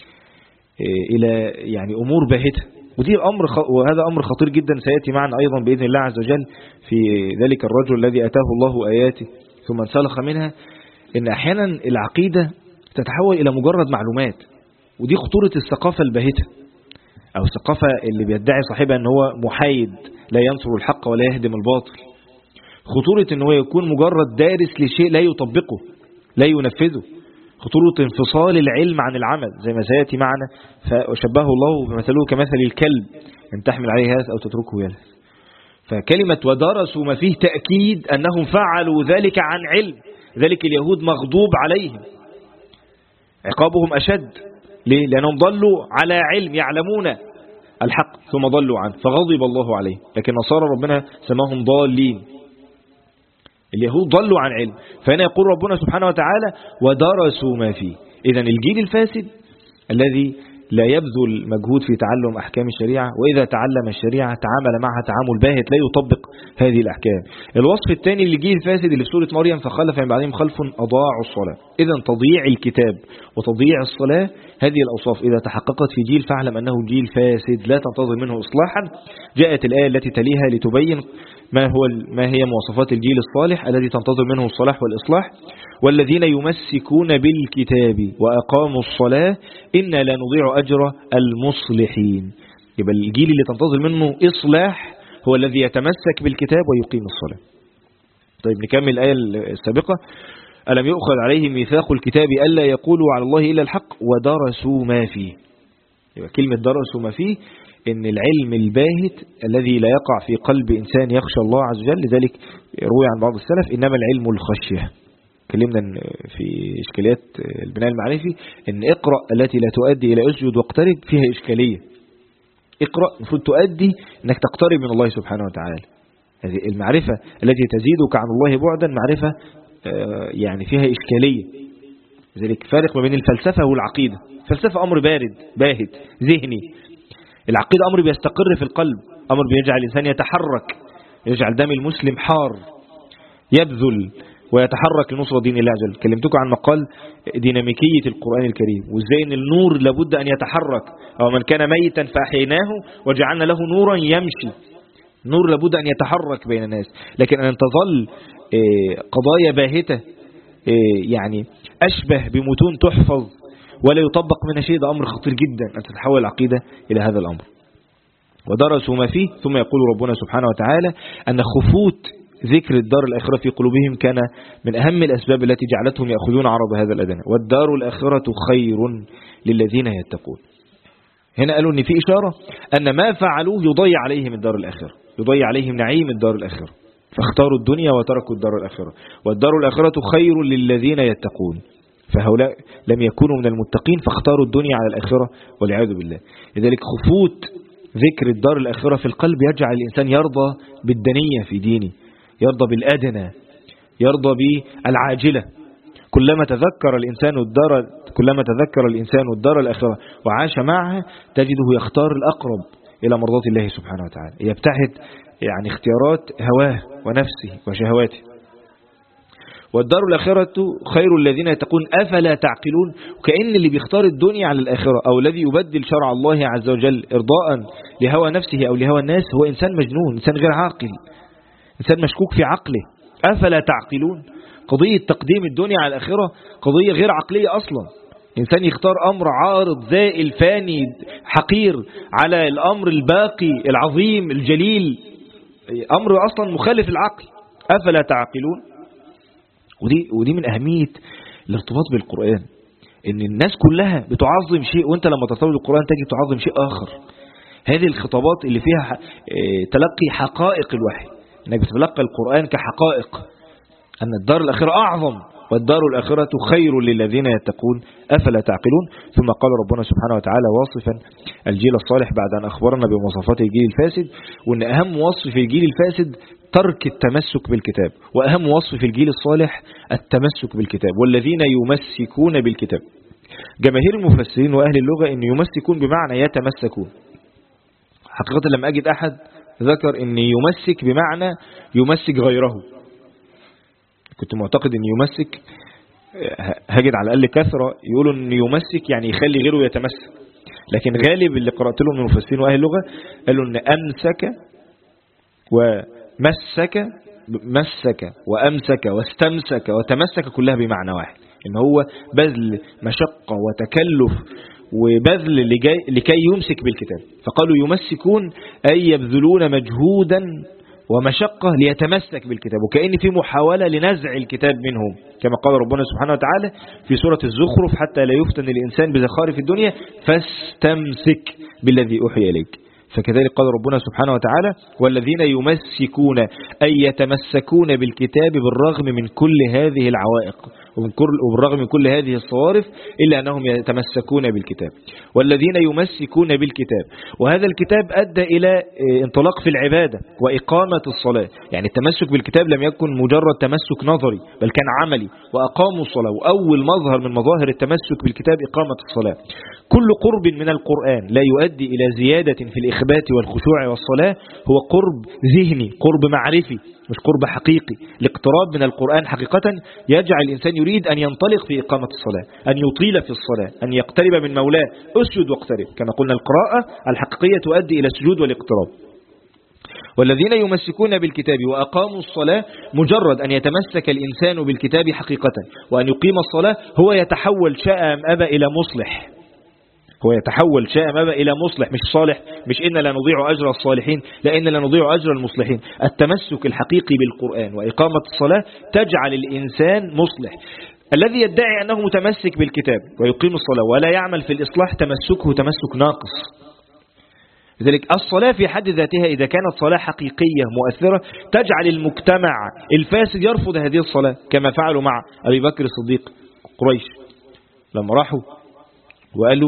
إلى يعني أمور باهتة، وهذا أمر خطير جدا سيأتي معنا أيضا بإذن الله عز وجل في ذلك الرجل الذي أتاه الله آياته ثم انسلخ منها، إن أحيانا العقيدة تتحول إلى مجرد معلومات. ودي خطورة الثقافة الباهتة أو الثقافة اللي بيدعي صاحبها أن هو محايد لا ينصر الحق ولا يهدم الباطل. خطورة أنه يكون مجرد دارس لشيء لا يطبقه لا ينفذه. خطورة انفصال العلم عن العمل زي ما سيأتي معنا. فشبهه الله بمثله كمثل الكلب إن تحمل عليه يلهث أو تتركه يلهث. فكلمة ودرسوا ما فيه تأكيد أنهم فعلوا ذلك عن علم. ذلك اليهود مغضوب عليهم، عقابهم أشد. ليه؟ لأنهم ضلوا على علم، يعلمون الحق ثم ضلوا عنه فغضب الله عليه. لكن نصارى ربنا سماهم ضالين، اليهود ضلوا عن علم. فهنا يقول ربنا سبحانه وتعالى ودرسوا ما فيه. إذن الجيل الفاسد الذي لا يبذل مجهود في تعلم أحكام الشريعة، وإذا تعلم الشريعة تعامل معها تعامل باهت لا يطبق هذه الأحكام. الوصف الثاني للجيل الفاسد اللي في سورة مريم فخلف من بعدهم خلف أضاعوا الصلاة. إذن تضييع الكتاب وتضييع الصلاة هذه الأوصاف إذا تحققت في جيل فاعلم أنه جيل فاسد لا تنتظر منه إصلاحا. جاءت الآية التي تليها لتبين ما هي مواصفات الجيل الصالح الذي تنتظر منه الصلاح والإصلاح. والذين يمسكون بالكتاب وأقاموا الصلاة إنا لا نضيع أجر المصلحين. يبقى الجيل اللي تنتظر منه إصلاح هو الذي يتمسك بالكتاب ويقيم الصلاة. طيب نكمل الآية السابقة. ألم يؤخذ عليهم ميثاق الكتاب ألا يقولوا على الله إلا الحق ودرسوا ما فيه. يبقى كلمة درسوا ما فيه إن العلم الباهت الذي لا يقع في قلب إنسان يخشى الله عز وجل. لذلك روي عن بعض السلف إنما العلم الخشية. كلمنا في إشكاليات البناء المعرفي إن اقرأ التي لا تؤدي إلى أسجد واقترب فيها إشكالية. اقرأ المفروض تؤدي أنك تقترب من الله سبحانه وتعالى. هذه المعرفة التي تزيدك عن الله بعدا معرفة يعني فيها إشكالية. لذلك فارق ما بين الفلسفة والعقيدة. الفلسفة أمر بارد باهت ذهني، العقيدة أمر بيستقر في القلب، أمر بيجعل الإنسان يتحرك، يجعل دم المسلم حار يبذل ويتحرك لنصرة دين الله عز وجل. كلمتكم عن مقال ديناميكية القرآن الكريم وإزاي أن النور لابد أن يتحرك. أو من كان ميتا فأحييناه وجعلنا له نورا يمشي. نور لابد أن يتحرك بين الناس. لكن أن تظل قضايا باهتة يعني أشبه بمتون تحفظ ولا يطبق منها شيء، ده أمر خطير جدا أن تتحول العقيدة إلى هذا الأمر. ودرسوا ما فيه. ثم يقول ربنا سبحانه وتعالى أن خفوت ذكر الدار الآخرة في قلوبهم كان من أهم الأسباب التي جعلتهم يأخذون عرض هذا الأدنى. والدار الآخرة خير للذين يتقون. هنا قالوا إن في إشارة أن ما فعلوه يضيع عليهم الدار الآخرة، يضيع عليهم نعيم الدار الآخرة، فاختاروا الدنيا وتركوا الدار الآخرة. والدار الآخرة خير للذين يتقون، فهؤلاء لم يكونوا من المتقين فاختاروا الدنيا على الآخرة والعياذ بالله. لذلك خفوت ذكر الدار الآخرة في القلب يجعل الإنسان يرضى بالدنية في دينه، يرضى بالأدنى، يرضى بالعاجلة. كلما تذكر الإنسان الدار الآخرة وعاش معها تجده يختار الأقرب إلى مرضاة الله سبحانه وتعالى، يبتعد يعني اختيارات هواه ونفسه وشهواته. والدار الآخرة خير الذين يتقون أفلا تعقلون. وكأن اللي بيختار الدنيا على الآخرة أو الذي يبدل شرع الله عز وجل إرضاء لهوى نفسه أو لهوى الناس هو إنسان مجنون، إنسان غير عاقل، إنسان مشكوك في عقله. أفلا تعقلون. قضية تقديم الدنيا على الآخرة قضية غير عقلية أصلا. إنسان يختار أمر عارض زائل فاني حقير على الأمر الباقي العظيم الجليل، أمر أصلا مخالف العقل. أفلا تعقلون. ودي من أهمية الارتباط بالقرآن، إن الناس كلها بتعظم شيء وأنت لما ترتبط بالقرآن تجي تعظم شيء آخر. هذه الخطابات اللي فيها تلقي حقائق الوحي، إنك بتتلقى القرآن كحقائق، أن الدار الآخرة أعظم والدار الآخرة خير للذين يتقون أفلا تعقلون. ثم قال ربنا سبحانه وتعالى واصفا الجيل الصالح بعد أن أخبرنا بمواصفات الجيل الفاسد، وأن أهم وصف في الجيل الفاسد ترك التمسك بالكتاب، وأهم وصف في الجيل الصالح التمسك بالكتاب. والذين يمسكون بالكتاب، جماهير المفسرين وأهل اللغة أن يمسكون بمعنى يتمسكون. حقيقة لما أجد أحد ذكر أن يمسك بمعنى يمسك غيره، كنت معتقد أن يمسك هجد على الأقل كثرة يقولوا أن يمسك يعني يخلي غيره يتمسك، لكن غالب اللي قرأت لهم من المفسرين وأهل اللغة قالوا أن أمسك ومسك، مسك وأمسك واستمسك وتمسك كلها بمعنى واحد، إن هو بذل مشقة وتكلف وبذل لكي يمسك بالكتاب. فقالوا يمسكون أي يبذلون مجهودا ومشقة ليتمسك بالكتاب، وكأن في محاولة لنزع الكتاب منهم، كما قال ربنا سبحانه وتعالى في سورة الزخرف حتى لا يفتن الإنسان بزخارف الدنيا فاستمسك بالذي أوحي إليك. فكذلك قال ربنا سبحانه وتعالى والذين يمسكون أي يتمسكون بالكتاب بالرغم من كل هذه العوائق وبالرغم من كل هذه الصوارف إلا أنهم يتمسكون بالكتاب. والذين يمسكون بالكتاب، وهذا الكتاب أدى إلى انطلاق في العبادة وإقامة الصلاة. يعني التمسك بالكتاب لم يكن مجرد تمسك نظري بل كان عملي، وأقاموا الصلاة. وأول مظهر من مظاهر التمسك بالكتاب إقامة الصلاة. كل قرب من القرآن لا يؤدي إلى زيادة في الإخبات والخشوع والصلاة هو قرب ذهني، قرب معرفي، مش قرب حقيقي. الاقتراب من القرآن حقيقة يجعل الإنسان يريد أن ينطلق في إقامة الصلاة، أن يطيل في الصلاة، أن يقترب من مولاه. أسجد واقترب، كما قلنا القراءة الحقيقية تؤدي إلى السجود والاقتراب. والذين يمسكون بالكتاب وأقاموا الصلاة، مجرد أن يتمسك الإنسان بالكتاب حقيقة وأن يقيم الصلاة هو يتحول شاء أم أبى إلى مصلح، هو يتحول شاء ما إلى مصلح، مش صالح، مش إن لا نضيع أجر الصالحين، لأن لا نضيع أجر المصلحين. التمسك الحقيقي بالقرآن وإقامة الصلاة تجعل الإنسان مصلح. الذي يدعي أنه متمسك بالكتاب ويقيم الصلاة ولا يعمل في الإصلاح تمسكه تمسك ناقص. لذلك الصلاة في حد ذاتها إذا كانت صلاة حقيقية مؤثرة تجعل المجتمع الفاسد يرفض هذه الصلاة، كما فعلوا مع أبي بكر الصديق قريش لما راحوا وقالوا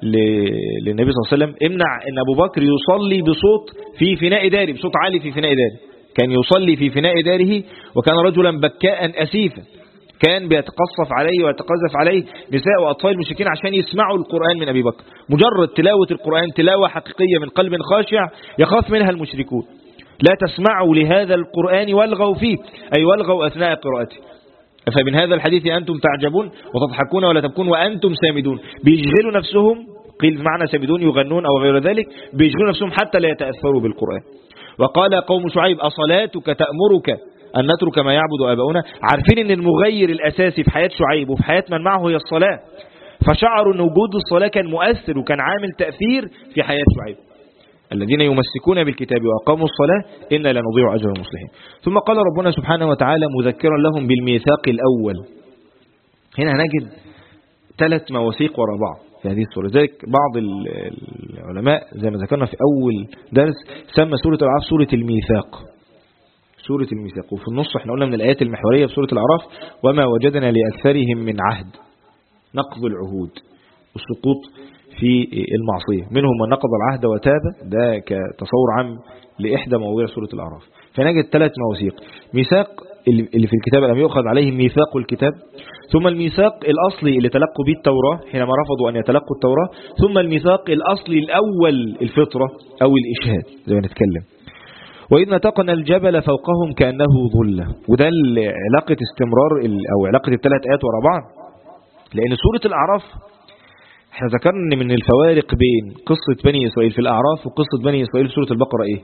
للنبي صلى الله عليه وسلم امنع ان ابو بكر يصلي بصوت في فناء داره، بصوت عالي في فناء داره. كان يصلي في فناء داره وكان رجلا بكاء أسيفا، كان بيتقصف عليه ويتقذف عليه نساء وأطفال المشركين عشان يسمعوا القرآن من أبي بكر. مجرد تلاوة القرآن تلاوة حقيقية من قلب خاشع يخاف منها المشركون. لا تسمعوا لهذا القرآن والغوا فيه، أي والغوا أثناء قراءته. فمن هذا الحديث أنتم تعجبون وتضحكون ولا تبكون وأنتم سامدون. بيشغلوا نفسهم، قيل بمعنى سامدون يغنون أو غير ذلك، بيشغلوا نفسهم حتى لا يتأثروا بالقرآن. وقال قوم شعيب أصلاتك تأمرك أن نترك ما يعبد آباؤنا. عارفين أن المغير الأساسي في حياة شعيب وفي حياة من معه هي الصلاة، فشعروا أن وجود الصلاة كان مؤثر وكان عامل تأثير في حياة شعيب. الذين يمسكون بالكتاب وأقاموا الصلاة إنا لا نضيع أجر المصلحين. ثم قال ربنا سبحانه وتعالى مذكرا لهم بالميثاق الأول. هنا هنجد 3 مواثيق وراء بعض في هذه السورة. ذلك بعض العلماء زي ما ذكرنا في أول درس سمى سورة الأعراف سورة الميثاق. سورة الميثاق. وفي النص احنا قلنا من الآيات المحورية في سورة الأعراف وما وجدنا لأكثرهم من عهد، نقض العهود والسقوط في المعصية. منهم من نقض العهد وتاب، ده كتصور عام لإحدى مواضيع سورة الأعراف. فنجد 3 مواثيق. ميثاق اللي في الكتاب لم يؤخذ عليهم ميثاق الكتاب، ثم الميثاق الأصلي اللي تلقوا به التوراة حينما رفضوا أن يتلقوا التوراة، ثم الميثاق الأصلي الأول الفطرة أو الإشهاد زي ما نتكلم. وإذ نتقنا الجبل فوقهم كأنه ظلة. وده علاقة استمرار أو علاقة ال3 آيات وراء بعض، لأن سورة الأعراف احنا ذكرنا ان من الفوارق بين قصة بني إسرائيل في الأعراف وقصة بني إسرائيل في سورة البقرة ايه؟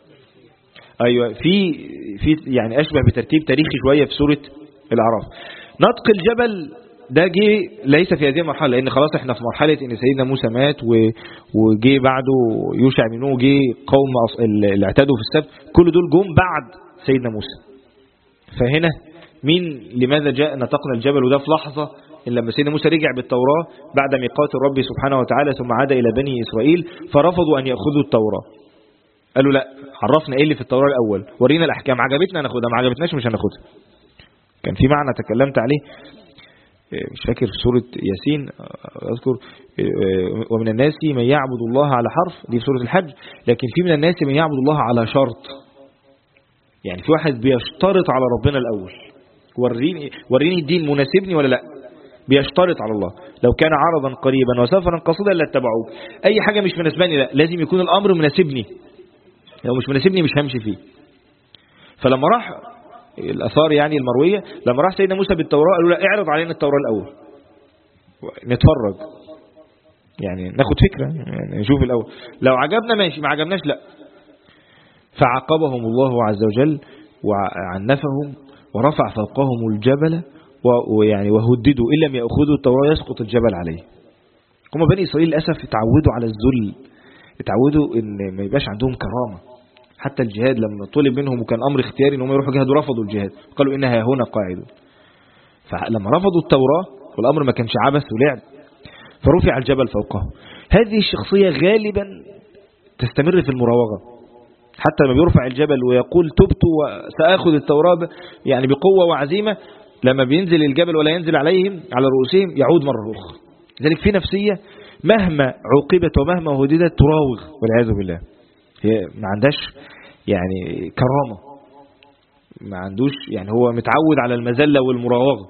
ايوه في يعني اشبه بترتيب تاريخي شوية في سورة الأعراف. نطق الجبل ده جه ليس في هذه المرحلة، لأن خلاص احنا في مرحلة ان سيدنا موسى مات وجه بعده يوشع بن نون، جه قوم اللي اعتادوا في السبت، كل دول جم بعد سيدنا موسى. فهنا لماذا جاء نطقنا الجبل؟ وده في لحظة إن لما سيدنا موسى رجع بالتوراة بعد ميقات الرب سبحانه وتعالى ثم عاد إلى بني إسرائيل فرفضوا أن يأخذوا التوراة. قالوا لا، عرفنا إيه اللي في التوراة الأول، ورينا الأحكام، عجبتنا ناخدها، ما عجبتناش مش هناخدها. كان في معنى تكلمت عليه مش فاكر في سورة ياسين أذكر ومن الناس من يعبد الله على حرف، دي في سورة الحج، لكن في من الناس من يعبد الله على شرط. يعني في واحد بيشترط على ربنا الأول، وريني الدين مناسبني ولا لا، بيشترط على الله. لو كان عرضا قريبا وسفرا قصدا لاتبعوه. اي حاجة مش مناسباني لا، لازم يكون الامر مناسبني، لو مش مناسبني مش همشي فيه. فلما راح الاثار يعني المروية، لما راح سيدنا موسى بالتوراة قالوا لا اعرض علينا التوراة الاول نتفرج، يعني ناخد فكرة، يعني نشوف الاول، لو عجبنا ماشي، ما عجبناش لا. فعاقبهم الله عز وجل وعنفهم ورفع فوقهم الجبل ويعني وهددوا إن لم يأخذوا التوراة يسقط الجبل عليه. هم بني إسرائيل للأسف اتعودوا على الذل، اتعودوا إن ما يبقاش عندهم كرامة. حتى الجهاد لما طلب منهم وكان أمر اختياري إنهم يروحوا جهاد ورفضوا الجهاد، قالوا إنها هنا قاعدون. فلما رفضوا التوراة والأمر ما كانش عبث ولعب، فرفع الجبل فوقهم. هذه الشخصية غالبا تستمر في المراوغة، حتى لما بيرفع الجبل ويقول تبت وسأخذ التوراة يعني بقوة وعزيمة، لما بينزل الجبل ولا ينزل عليهم على رؤوسهم يعود مرة أخرى. لذلك في نفسية مهما عوقبت ومهما هددت تراوغ والعياذ بالله، هي ما عندهاش يعني كرامة، ما عندوش يعني، هو متعود على المذلة والمراوغة.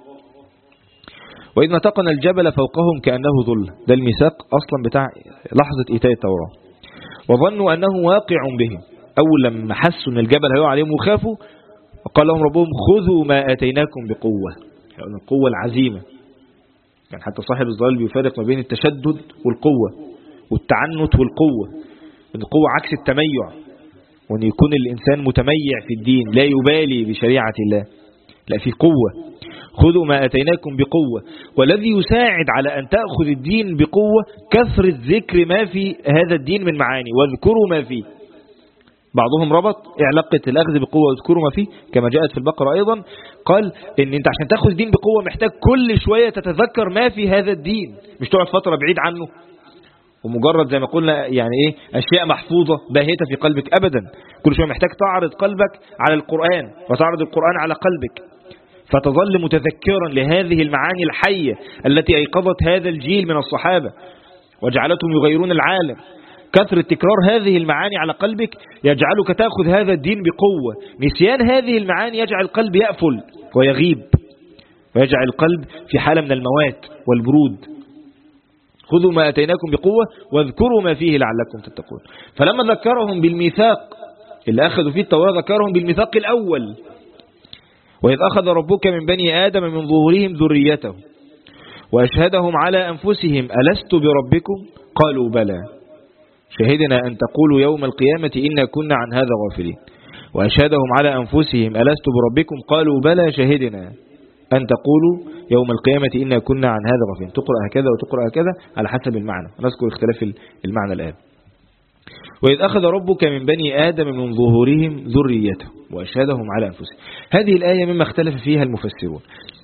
وإذ نتقنا الجبل فوقهم كأنه ظل، ده الميثاق أصلا بتاع لحظة إيتاء التوراة. وظنوا أنه واقع بهم، أول لما حسوا أن الجبل هيقع عليهم وخافوا وقال لهم ربهم خذوا ما آتيناكم بقوة، يعني القوة العزيمة. كان حتى صاحب الظلال بيفرق ما بين التشدد والقوة والتعنت والقوة، ان القوة عكس التميع، وان يكون الإنسان متميع في الدين لا يبالي بشريعة الله، لا، في قوة. خذوا ما آتيناكم بقوة. والذي يساعد على أن تأخذ الدين بقوة كثرة ذكر ما في هذا الدين من معاني، واذكروا ما فيه. بعضهم ربط علاقة الأخذ بقوة واذكروا ما فيه كما جاءت في البقرة أيضا، قال إن أنت عشان تأخذ الدين بقوة محتاج كل شوية تتذكر ما في هذا الدين، مش تقعد فترة بعيد عنه ومجرد زي ما قلنا يعني إيه أشياء محفوظة باهتة في قلبك، أبدا. كل شوية محتاج تعرض قلبك على القرآن وتعرض القرآن على قلبك، فتظل متذكرا لهذه المعاني الحية التي أيقظت هذا الجيل من الصحابة وجعلتهم يغيرون العالم. كثرة تكرار هذه المعاني على قلبك يجعلك تأخذ هذا الدين بقوة. نسيان هذه المعاني يجعل القلب يأفل ويغيب، ويجعل القلب في حالة من الموات والبرود. خذوا ما أتيناكم بقوة واذكروا ما فيه لعلكم تتقون. فلما ذكرهم بالميثاق اللي أخذوا فيه التوراة ذكرهم بالميثاق الأول، وإذ أخذ ربك من بني آدم من ظهورهم ذريته وأشهدهم على أنفسهم ألست بربكم قالوا بلى شهدنا أن تقولوا يوم القيامة إنا كنا عن هذا غافلين. وأشهدهم على أنفسهم ألست بربكم قالوا بلى شهدنا أن تقولوا يوم القيامة إنا كنا عن هذا غافلين. تقرأ هكذا وتقرأ هكذا على حسب المعنى، نذكر اختلاف المعنى الآن. وإذ أخذ ربك من بني آدم من ظهورهم ذريته وأشهدهم على أنفسهم. هذه الآية مما اختلف فيها المفسرون.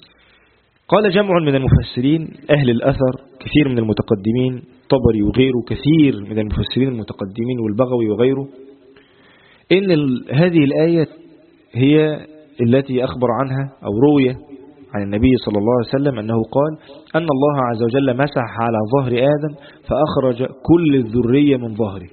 قال جمع من المفسرين أهل الأثر، كثير من المتقدمين، طبري وغيره، كثير من المفسرين المتقدمين والبغوي وغيره، إن هذه الآية هي التي أخبر عنها أو روية عن النبي صلى الله عليه وسلم أنه قال أن الله عز وجل مسح على ظهر آدم فأخرج كل الذرية من ظهره.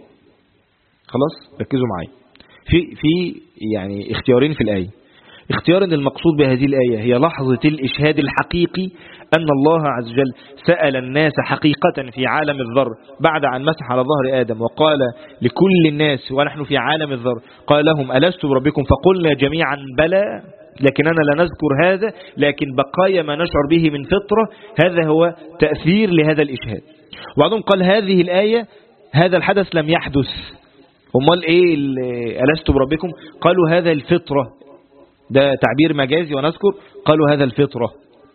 خلاص ركزوا معي في يعني اختيارين في الآية. اختيار ان المقصود بهذه الآية هي لحظة الإشهاد الحقيقي، أن الله عز وجل سأل الناس حقيقة في عالم الذر بعد أن مسح على ظهر آدم وقال لكل الناس ونحن في عالم الذر، قال لهم ألست بربكم فقلنا جميعا بلى، لكننا لا نذكر هذا، لكن بقايا ما نشعر به من فطرة. هذا هو تأثير لهذا الإشهاد. وبعضهم قال هذه الآية هذا الحدث لم يحدث، امال ايه ألست بربكم؟ قالوا هذا الفطرة، ده تعبير مجازي ونذكر، قالوا هذا الفطرة.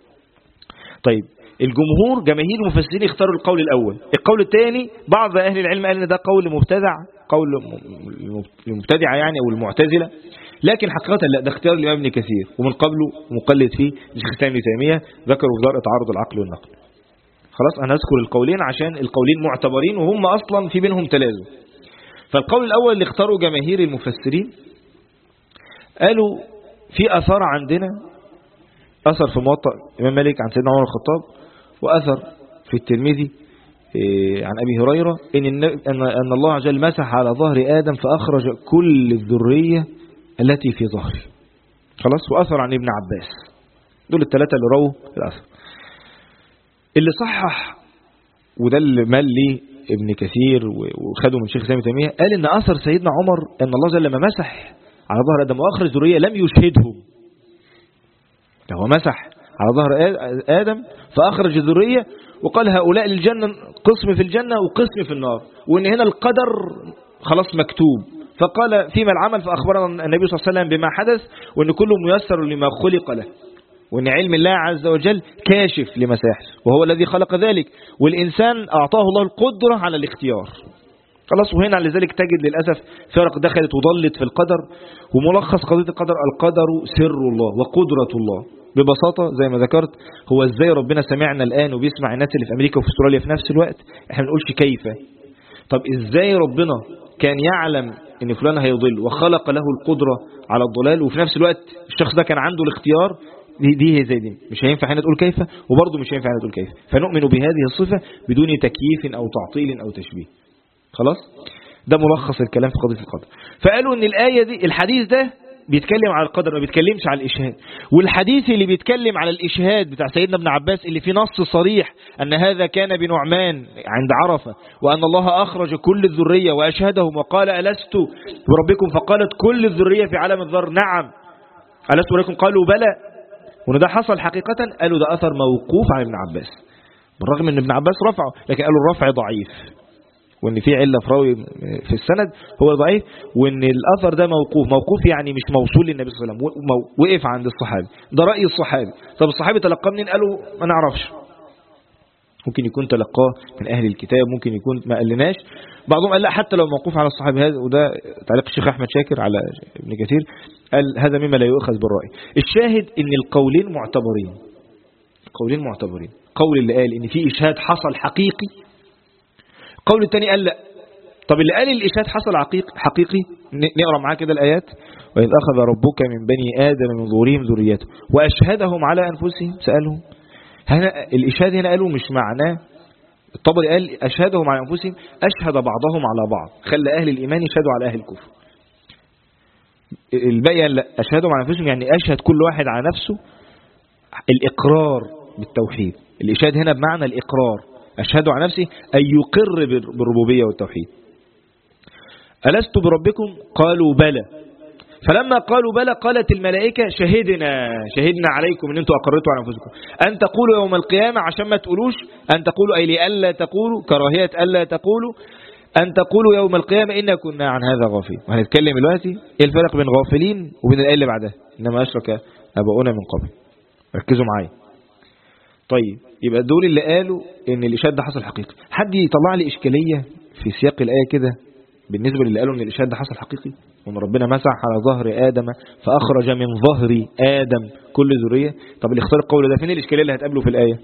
طيب الجمهور جماهير المفسرين اختاروا القول الأول. القول الثاني بعض أهل العلم قال ان ده قول مبتدع، قول المبتدع يعني أو المعتزلة، لكن حقيقة لا، ده اختيار الإمام ابن كثير ومن قبله مقلد فيه شيخ الإسلام ابن تيمية، ذكروا في دار تعارض العقل والنقل. خلاص أنا أذكر القولين عشان القولين معتبرين وهم أصلا في بينهم تلازم. فالقول الأول اللي اختاروا جماهير المفسرين قالوا في أثار عندنا، أثر في موطأ الإمام مالك عن سيدنا عمر الخطاب، وأثر في الترمذي عن أبي هريرة أن الله عز وجل مسح على ظهر آدم فأخرج كل الذرية التي في ظهره. خلاص. وأثر عن ابن عباس. دول الثلاثة اللي رووا الأثر. اللي صحح وده اللي مال ليه ابن كثير وخده من شيخ الإسلام ابن تيمية، قال إن أثر سيدنا عمر أن الله عز وجل لما مسح على ظهر آدم وأخرج ذرية لم يشهدهم. هو مسح على ظهر آدم فأخرج الذرية وقال هؤلاء للجنة، قسم في الجنة وقسم في النار، وإن هنا القدر خلاص مكتوب. فقال فيما العمل فأخبرنا النبي صلى الله عليه وسلم بما حدث، وإن كله ميسر لما خلق له، وإن علم الله عز وجل كاشف لما سيحدث وهو الذي خلق ذلك، والإنسان أعطاه الله القدرة على الاختيار. خلاص. وهنا لذلك تجد للأسف فرق دخلت وضلت في القدر. وملخص قضية القدر سر الله وقدرة الله ببساطة زي ما ذكرت. هو ازاي ربنا سمعنا الآن وبيسمع الناس اللي في أمريكا وفي استراليا في نفس الوقت؟ احنا ما بنقولش كيف. طب ازاي ربنا كان يعلم ان فلان هيضل وخلق له القدرة على الضلال، وفي نفس الوقت الشخص ده كان عنده الاختيار؟ دي هي زي دي، مش هينفع هنا تقول كيف وبرضه مش هينفع هنا تقول كيف. فنؤمن بهذه الصفة بدون تكييف أو تعطيل أو تشبيه. خلاص. ده ملخص الكلام في قضية القدر. فقالوا ان الآية دي، الحديث ده بيتكلم على القدر ما بيتكلمش على الإشهاد. والحديث اللي بيتكلم على الإشهاد بتاع سيدنا ابن عباس اللي فيه نص صريح أن هذا كان بنعمان عند عرفة، وأن الله أخرج كل الذرية وأشهدهم وقال ألست بربكم فقالت كل الذرية في عالم الذر نعم ألست بربكم قالوا بلى، وأن ده حصل حقيقة. قالوا ده أثر موقوف عن ابن عباس، بالرغم أن ابن عباس رفعه، لكن قالوا الرفع ضعيف، وان في علة في راوي في السند هو ضعيف، وان الاثر ده موقوف يعني مش موصول للنبي صلى الله عليه وسلم، وقف عند الصحابي. ده رأي الصحابي. طب الصحابي تلقاه منين؟ قالوا ما نعرفش، ممكن يكون تلقاه من اهل الكتاب، ممكن يكون ما قالناش. بعضهم قال لا حتى لو موقوف على الصحابي هذا، وده تعليق الشيخ احمد شاكر على ابن كثير، قال هذا مما لا يؤخذ بالرأي. الشاهد ان القولين معتبرين. قول اللي قال ان في اشهاد حصل حقيقي، قول الثاني قال لا. طب اللي قال الإشهاد حصل حقيقي نقرأ معاه كده الآيات. وإذ أخذ ربك من بني آدم من ظهورهم ذريته وأشهدهم على أنفسهم سألهم. هنا الإشهاد هنا قالوا مش معناه، الطبري قال أشهدهم على أنفسهم، أشهد بعضهم على بعض، خلى أهل الإيمان يشهدوا على أهل الكفر. الباقي قال لا، أشهدهم على أنفسهم يعني أشهد كل واحد على نفسه الإقرار بالتوحيد. الإشهاد هنا بمعنى الإقرار، أشهد على نفسي أن يقر بالربوبية والتوحيد. ألست بربكم قالوا بلى، فلما قالوا بلى قالت الملائكة شهدنا عليكم أن أنتم أقررتوا على أنفسكم أن تقولوا يوم القيامة، عشان ما تقولوش أن تقولوا أي لألا تقولوا، كراهية ألا تقولوا، أن تقولوا يوم القيامة إنا كنا عن هذا غافلين. وهنتكلم دلوقتي إيه الفرق بين غافلين وبين الآية اللي بعدها إنما أشرك آباؤنا من قبل. ركزوا معايا. طيب يبقى دول اللي قالوا ان الإشهاد ده حصل حقيقي. حد يطلع لي إشكالية في سياق الآية كده بالنسبة للي قالوا ان الإشهاد ده حصل حقيقي وان ربنا مسح على ظهر آدم فأخرج من ظهر آدم كل ذرية. طب اللي اختار القول ده فين الإشكالية اللي هتقابله في الآية؟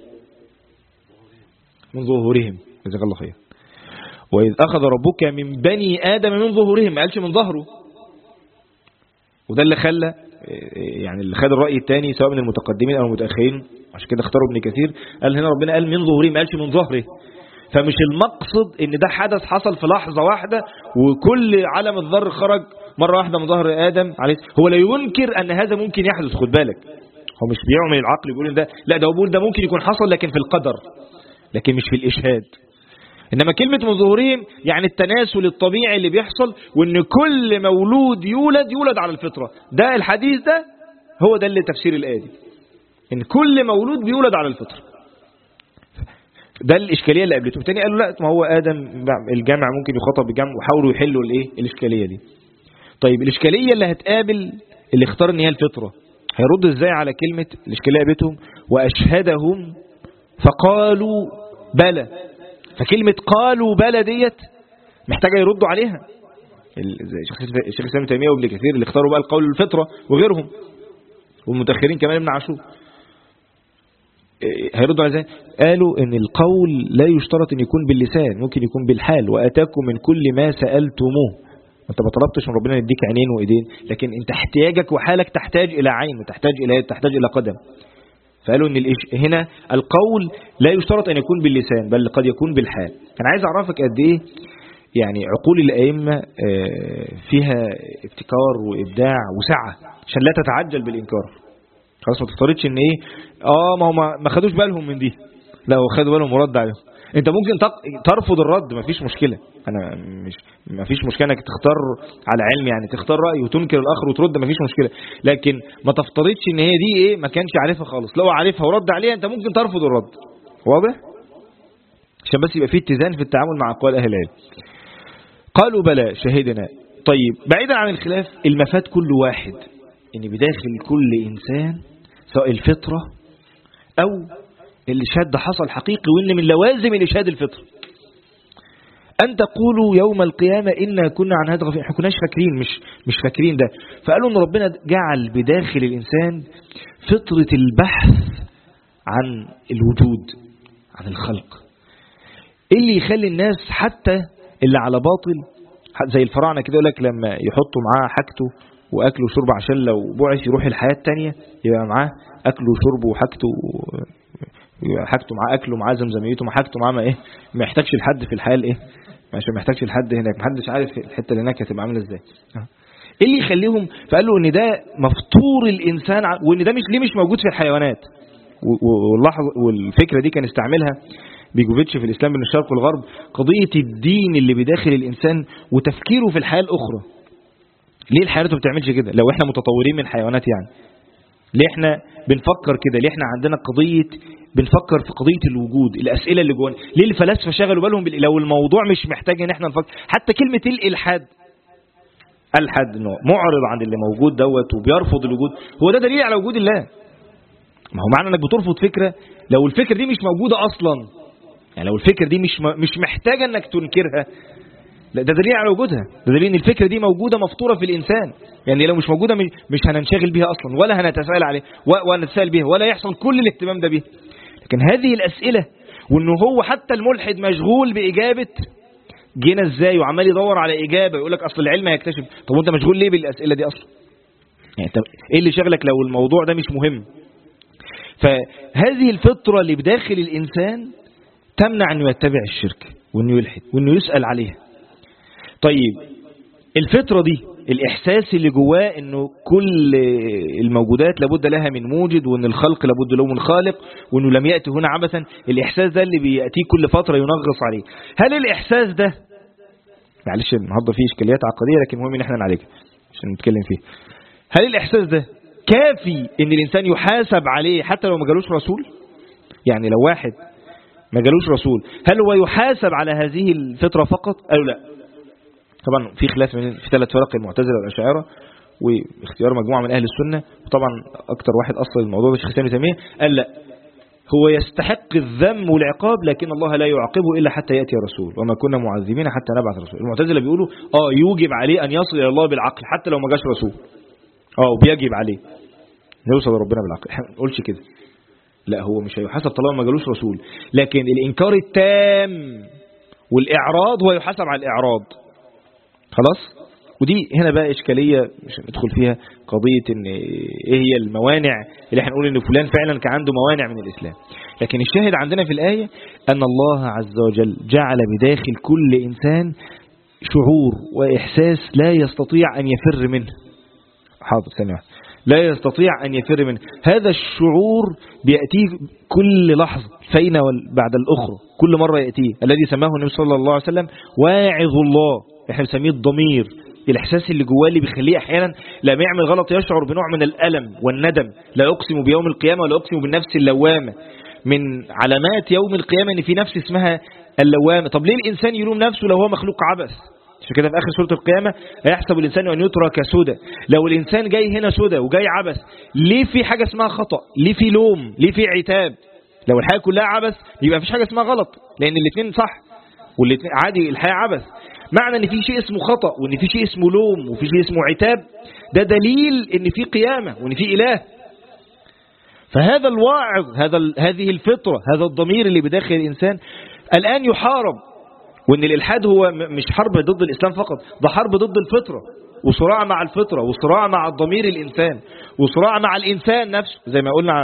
من ظهورهم، جزاك الله خير. وإذ أخذ ربك من بني آدم من ظهورهم، ما قالش من ظهره. وده اللي خلى يعني اللي خد الرأي الثاني سواء من المتقدمين أو المتأخرين، عشان كده اختاروا ابن كثير قال هنا ربنا قال من ظهورهم، ما قالش من ظهره. فمش المقصد ان ده حدث حصل في لحظة واحدة وكل علم الذر خرج مرة واحدة من ظهر آدم عليه. هو لا ينكر ان هذا ممكن يحدث، خد بالك، هو مش بيعمل العقل يقول ده، لا ده بيقول ده ممكن يكون حصل لكن في القدر، لكن مش في الإشهاد. إنما كلمة من ظهورهم يعني التناسل الطبيعي اللي بيحصل، وإن كل مولود يولد على الفطرة. ده الحديث ده هو ده اللي تفسير الآية دي، إن كل مولود بيولد على الفطرة. ده الإشكالية اللي قابلتهم. تاني قالوا لا، ما هو آدم الجامع ممكن يخاطب بجمع، وحاولوا يحلوا الإشكالية دي. طيب الإشكالية اللي هتقابل اللي اختار إن هي الفطرة هيرد إزاي على كلمة الإشكالية قابلتهم وأشهدهم فقالوا بلى؟ فكلمة قالوا بلى ديت محتاجة يردوا عليها. الشيخ الإسلام ابن تيمية وابن كثير اللي اختاروا بقى القول الفطرة وغيرهم والمتأخرين كمان ابن عاشور هيردوا على ازاي؟ قالوا ان القول لا يشترط ان يكون باللسان، ممكن يكون بالحال. واتاكم من كل ما سألتموه، انت ما طلبتش من ربنا يديك عينين وايدين، لكن انت احتياجك وحالك تحتاج الى عين وتحتاج الى يد تحتاج الى قدم. فقالوا ان هنا القول لا يشترط ان يكون باللسان بل قد يكون بالحال. انا عايز اعرفك قد ايه يعني عقول الائمه فيها ابتكار وابداع وسعه عشان لا تتعجل بالانكار. خلاص ما تفترضش ان ايه ما هم ما خدوش بالهم من دي، لا هو خدوا بالهم ورد عليهم. انت ممكن ترفض الرد، ما فيش مشكله، انا مش ما فيش مشكله انك تختار على علم، يعني تختار راي وتنكر الاخر وترد، ما فيش مشكله. لكن ما تفترضش ان هي دي ايه ما كانش عارفها خالص، لو عارفها ورد عليها انت ممكن ترفض الرد. واضح؟ عشان بس يبقى في اتزان في التعامل مع اقوال اهل العلم. قالوا بلى شهدنا. طيب بعيدا عن الخلاف، المفاد كل واحد ان بداخل كل انسان سواء الفطرة او الإشهاد ده حصل حقيقي، وان من لوازم الإشهاد الفطرة ان تقولوا يوم القيامة إنا كنا عن هذا غافلين. احنا كناش فاكرين، مش فاكرين ده. فقالوا ان ربنا جعل بداخل الانسان فطرة البحث عن الوجود، عن الخلق. ايه اللي يخلي الناس حتى اللي على باطل زي الفراعنة كده يقول لك لما يحطوا معاه حاجته واكله وشرب عشان لو بعث يروح الحياة التانية يبقى معاه اكله وشربه وحاجته، حاجته معاه اكله معاه زمزميته مع حاجته معاه ما يحتاجش لحد في الحياة ايه، ماشي، ما يحتاجش لحد هناك، ما حدش عارف الحتة اللي هناك هتبقى عامله ازاي. ايه اللي يخليهم؟ فقالوا ان ده مفطور الانسان وان ده ليه مش موجود في الحيوانات. والفكرة دي كان استعملها بيجوفيتش في الإسلام بين الشرق والغرب، قضية الدين اللي بداخل الإنسان وتفكيره في الحياة الأخرى. ليه الحيوانات ما بتعملش كده لو احنا متطورين من الحيوانات؟ يعني ليه احنا بنفكر كده؟ ليه احنا عندنا قضية بنفكر في قضية الوجود، الأسئلة اللي جوانا؟ ليه الفلاسفة شغلوا بالهم لو الموضوع مش محتاج ان احنا نفكر؟ حتى كلمة الإلحاد، الحد انه معرض عن اللي موجود دوت وبيرفض الوجود، هو ده دليل على وجود الله. ما هو معنى انك بترفض فكرة لو الفكرة دي مش موجودة اصلا، يعني لو الفكرة دي مش محتاجة انك تنكرها، لا ده دليل على وجودها، ده دليل ان الفكرة دي موجودة مفطورة في الانسان. يعني لو مش موجودة مش هننشغل بيها اصلا ولا هنتساءل عليه ونتساءل بيها ولا يحصل كل الاهتمام ده بيها. لكن هذه الاسئلة، وانه هو حتى الملحد مشغول باجابة جينا ازاي وعمال يدور على اجابة، يقول لك اصل العلم هيكتشف. طب وانت مشغول ليه بالاسئلة دي اصلا؟ يعني ايه اللي شغلك لو الموضوع ده مش مهم؟ فهذه الفطرة اللي بداخل الانسان تمنع انه يتبع الشرك وانه يلحد وانه يسأل عليها. طيب الفطرة دي الإحساس اللي جواه إنه كل الموجودات لابد لها من موجد، وإن الخلق لابد له من خالق، وإنه لم يأتي هنا عبثا، الإحساس ده اللي بيأتيه كل فترة ينغص عليه. هل الإحساس ده، معلش النهارده فيه إشكاليات عقدية لكن مهم إن احنا نعالجها عشان نتكلم فيه، هل الإحساس ده كافي إن الإنسان يحاسب عليه حتى لو ما جالوش رسول؟ يعني لو واحد ما جالوش رسول هل هو يحاسب على هذه الفطرة فقط؟ قالوا لا. طبعا في خلاف في 3 فرق، المعتزلة والأشاعرة واختيار مجموعة من أهل السنة، وطبعا أكتر واحد أصل الموضوع ده الشيخ الإسلام ابن تيمية قال لا، هو يستحق الذم والعقاب، لكن الله لا يعاقبه إلا حتى يأتي رسول، وما كنا معذبين حتى نبعث رسول. المعتزلة بيقولوا يوجب عليه أن يصل إلى الله بالعقل حتى لو ما جاش رسول، بيجب عليه يوصل لربنا بالعقل. احنا ما نقولش كده، لا، هو مش هيحاسب طالما ما جالوش رسول، لكن الإنكار التام والإعراض هو يحاسب على الإعراض. خلاص. ودي هنا بقى إشكالية مش ندخل فيها، قضية إن إيه هي الموانع اللي احنا نقول إن فلان فعلا كان عنده موانع من الإسلام. لكن الشاهد عندنا في الآية أن الله عز وجل جعل بداخل كل إنسان شعور وإحساس لا يستطيع أن يفر منه. حاضر ثانية واحدة. لا يستطيع أن يفر منه. هذا الشعور بيأتيه كل لحظة فينا بعد الأخرى، كل مرة يأتيه، الذي سماه النبي صلى الله عليه وسلم واعظ الله. احنا بنسميه الضمير، الإحساس اللي جواه اللي بيخليه أحيانا لما يعمل غلط يشعر بنوع من الألم والندم. لا أقسم بيوم القيامة ولا أقسم بالنفس اللوامة. من علامات يوم القيامة إن في نفس اسمها اللوامة. طب ليه الإنسان يلوم نفسه لو هو مخلوق عبث؟ عشان كده في آخر سورة القيامة يحسب الإنسان أن يترك سدى. لو الإنسان جاي هنا سدى وجاي عبث، ليه في حاجة اسمها خطأ؟ ليه في لوم؟ ليه في عتاب؟ لو الحياة كلها عبث يبقى مفيش حاجة اسمها غلط، لأن الاثنين صح والاثنين عادي، الحياة عبث. معنى ان في شيء اسمه خطأ وان في شيء اسمه لوم وفي شيء اسمه عتاب، ده دليل ان في قيامة وان في إله. فهذا الواعظ، هذه الفطرة، هذا الضمير اللي بداخل الإنسان الآن يحارب. وان الإلحاد هو مش حرب ضد الإسلام فقط، ده حرب ضد الفطرة وصراع مع الفطرة وصراع مع الضمير الإنسان وصراع مع الإنسان نفسه. زي ما قلنا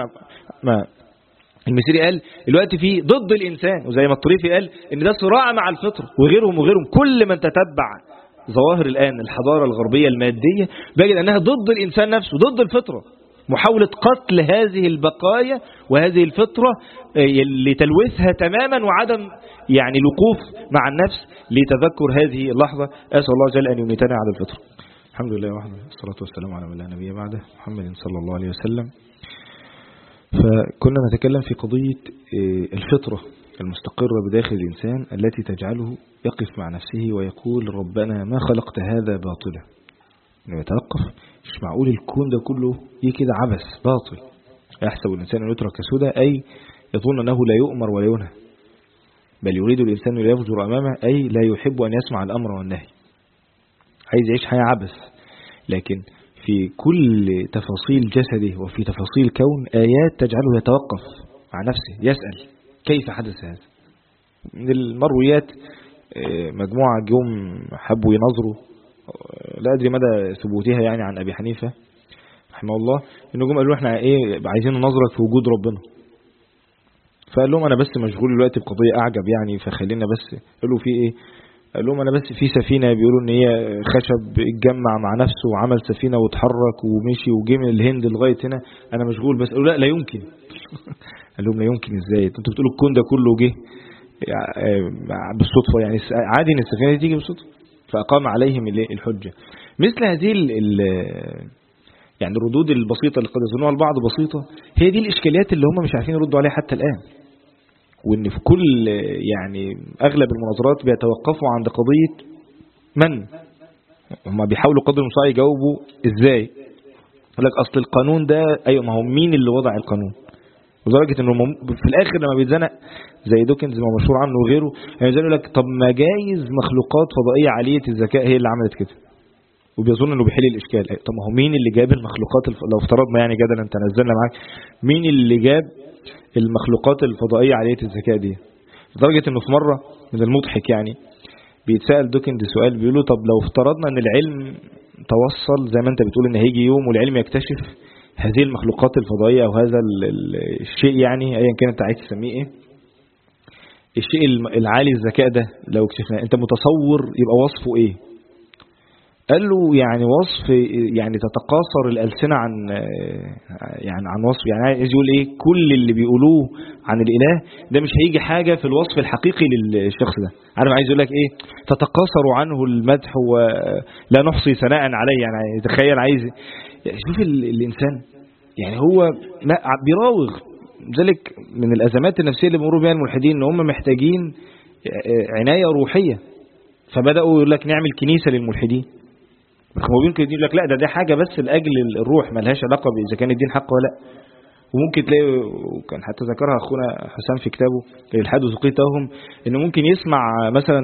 المسيري قال دلوقتي في ضد الإنسان، وزي ما الطريفي قال ان ده صراع مع الفطرة وغيرهم. كل من تتبع ظواهر الآن الحضارة الغربية المادية بجد أنها ضد الإنسان نفسه، ضد الفطرة، محاولة قتل هذه البقايا وهذه الفطرة لتلوثها تماما، وعدم يعني الوقوف مع النفس لتذكر هذه اللحظة. أسأل الله جل أن يميتنا على الفطرة. الحمد لله وحده، الصلاة والسلام على من لا نبي بعده، محمد صلى الله عليه وسلم. فكنا نتكلم في قضية الفطرة المستقرة بداخل الإنسان التي تجعله يقف مع نفسه ويقول ربنا ما خلقت هذا باطلا. إنه يتوقف، مش معقول الكون ده كله كده عبث باطل. يحسب الإنسان أن يترك سدى، أي يظن أنه لا يؤمر ولا ينهى، بل يريد الإنسان أن يفجر أمامه، أي لا يحب أن يسمع الأمر والنهي، عايز يعيش حياة عبث. لكن في كل تفاصيل جسده وفي تفاصيل كون آيات تجعله يتوقف مع نفسه يسأل كيف حدث هذا. من المرويات مجموعة جم حبوا ينظروا، لا أدري مدى ثبوتها يعني، عن أبي حنيفة رحمه الله، إنه جم قالوا احنا عايزين ننظرك في وجود ربنا. فقال لهم أنا بس مشغول دلوقتي بقضية أعجب يعني، فخلينا بس. قالوا في إيه؟ قال لهم أنا بس في سفينة بيقولوا إن هي خشب اتجمع مع نفسه وعمل سفينة وتحرك ومشي وجي من الهند لغاية هنا، أنا مشغول بس. قالوا لا يمكن. قال لهم لا يمكن إزاي؟ أنتوا بتقولوا الكون ده كله جه بالصدفة يعني، عادي إن السفينة دي تيجي بالصدفة. فأقام عليهم الحجة. مثل هذه يعني الردود البسيطة اللي قد يظنها البعض بسيطة، هي دي الإشكاليات اللي هم مش عارفين يردوا عليها حتى الآن. وإن في كل يعني أغلب المناظرات بيتوقفوا عند قضية من هم بيحاولوا قدر المستطاع يجاوبوا إزاي. يقول لك أصل القانون ده، أيوة ما هو مين اللي وضع القانون؟ لدرجة إنه في الآخر لما بيتزنق زي دوكنز ما مشهور عنه وغيره، يعني يقول لك طب ما جايز مخلوقات فضائية عالية الذكاء هي اللي عملت كده، وبيظن إنه بيحل الإشكال. طب ما هو مين اللي جاب المخلوقات لو افترضنا يعني جدلا أنت نزلنا معاك، مين اللي جاب المخلوقات الفضائية عالية الذكاء دي؟ لدرجة إنه في مرة من المضحك يعني بيتسأل دوكنز سؤال، بيقوله طب لو افترضنا إن العلم توصل زي ما أنت بتقول إن هيجي يوم والعلم يكتشف هذه المخلوقات الفضائية أو هذا الشيء يعني أيا كان أنت عايز تسميه إيه، الشيء العالي الذكاء ده لو اكتشفناه، أنت متصور يبقى وصفه إيه؟ قال له يعني وصف يعني تتقاصر الألسنة عن وصف، يعني عايز يقول إيه؟ كل اللي بيقولوه عن الإله ده مش هيجي حاجة في الوصف الحقيقي للشخص ده. عارف عايز يقول لك إيه؟ تتقاصر عنه المدح ولا نحصي ثناء عليه. يعني تخيل عايز شوف الإنسان يعني هو بيراوغ. ذلك من الأزمات النفسية اللي بيمروا بها الملحدين، إن هم محتاجين عناية روحية، فبدأوا يقول لك نعمل كنيسة للملحدين. ممكن يقول لك لا ده حاجة بس لأجل الروح، ما لهاش علاقة بإذا كان الدين حق ولا لا. وممكن تلاقي، وكان حتى ذكرها أخونا حسام في كتابه الإلحاد وسقي التوهم، إنه ممكن يسمع مثلا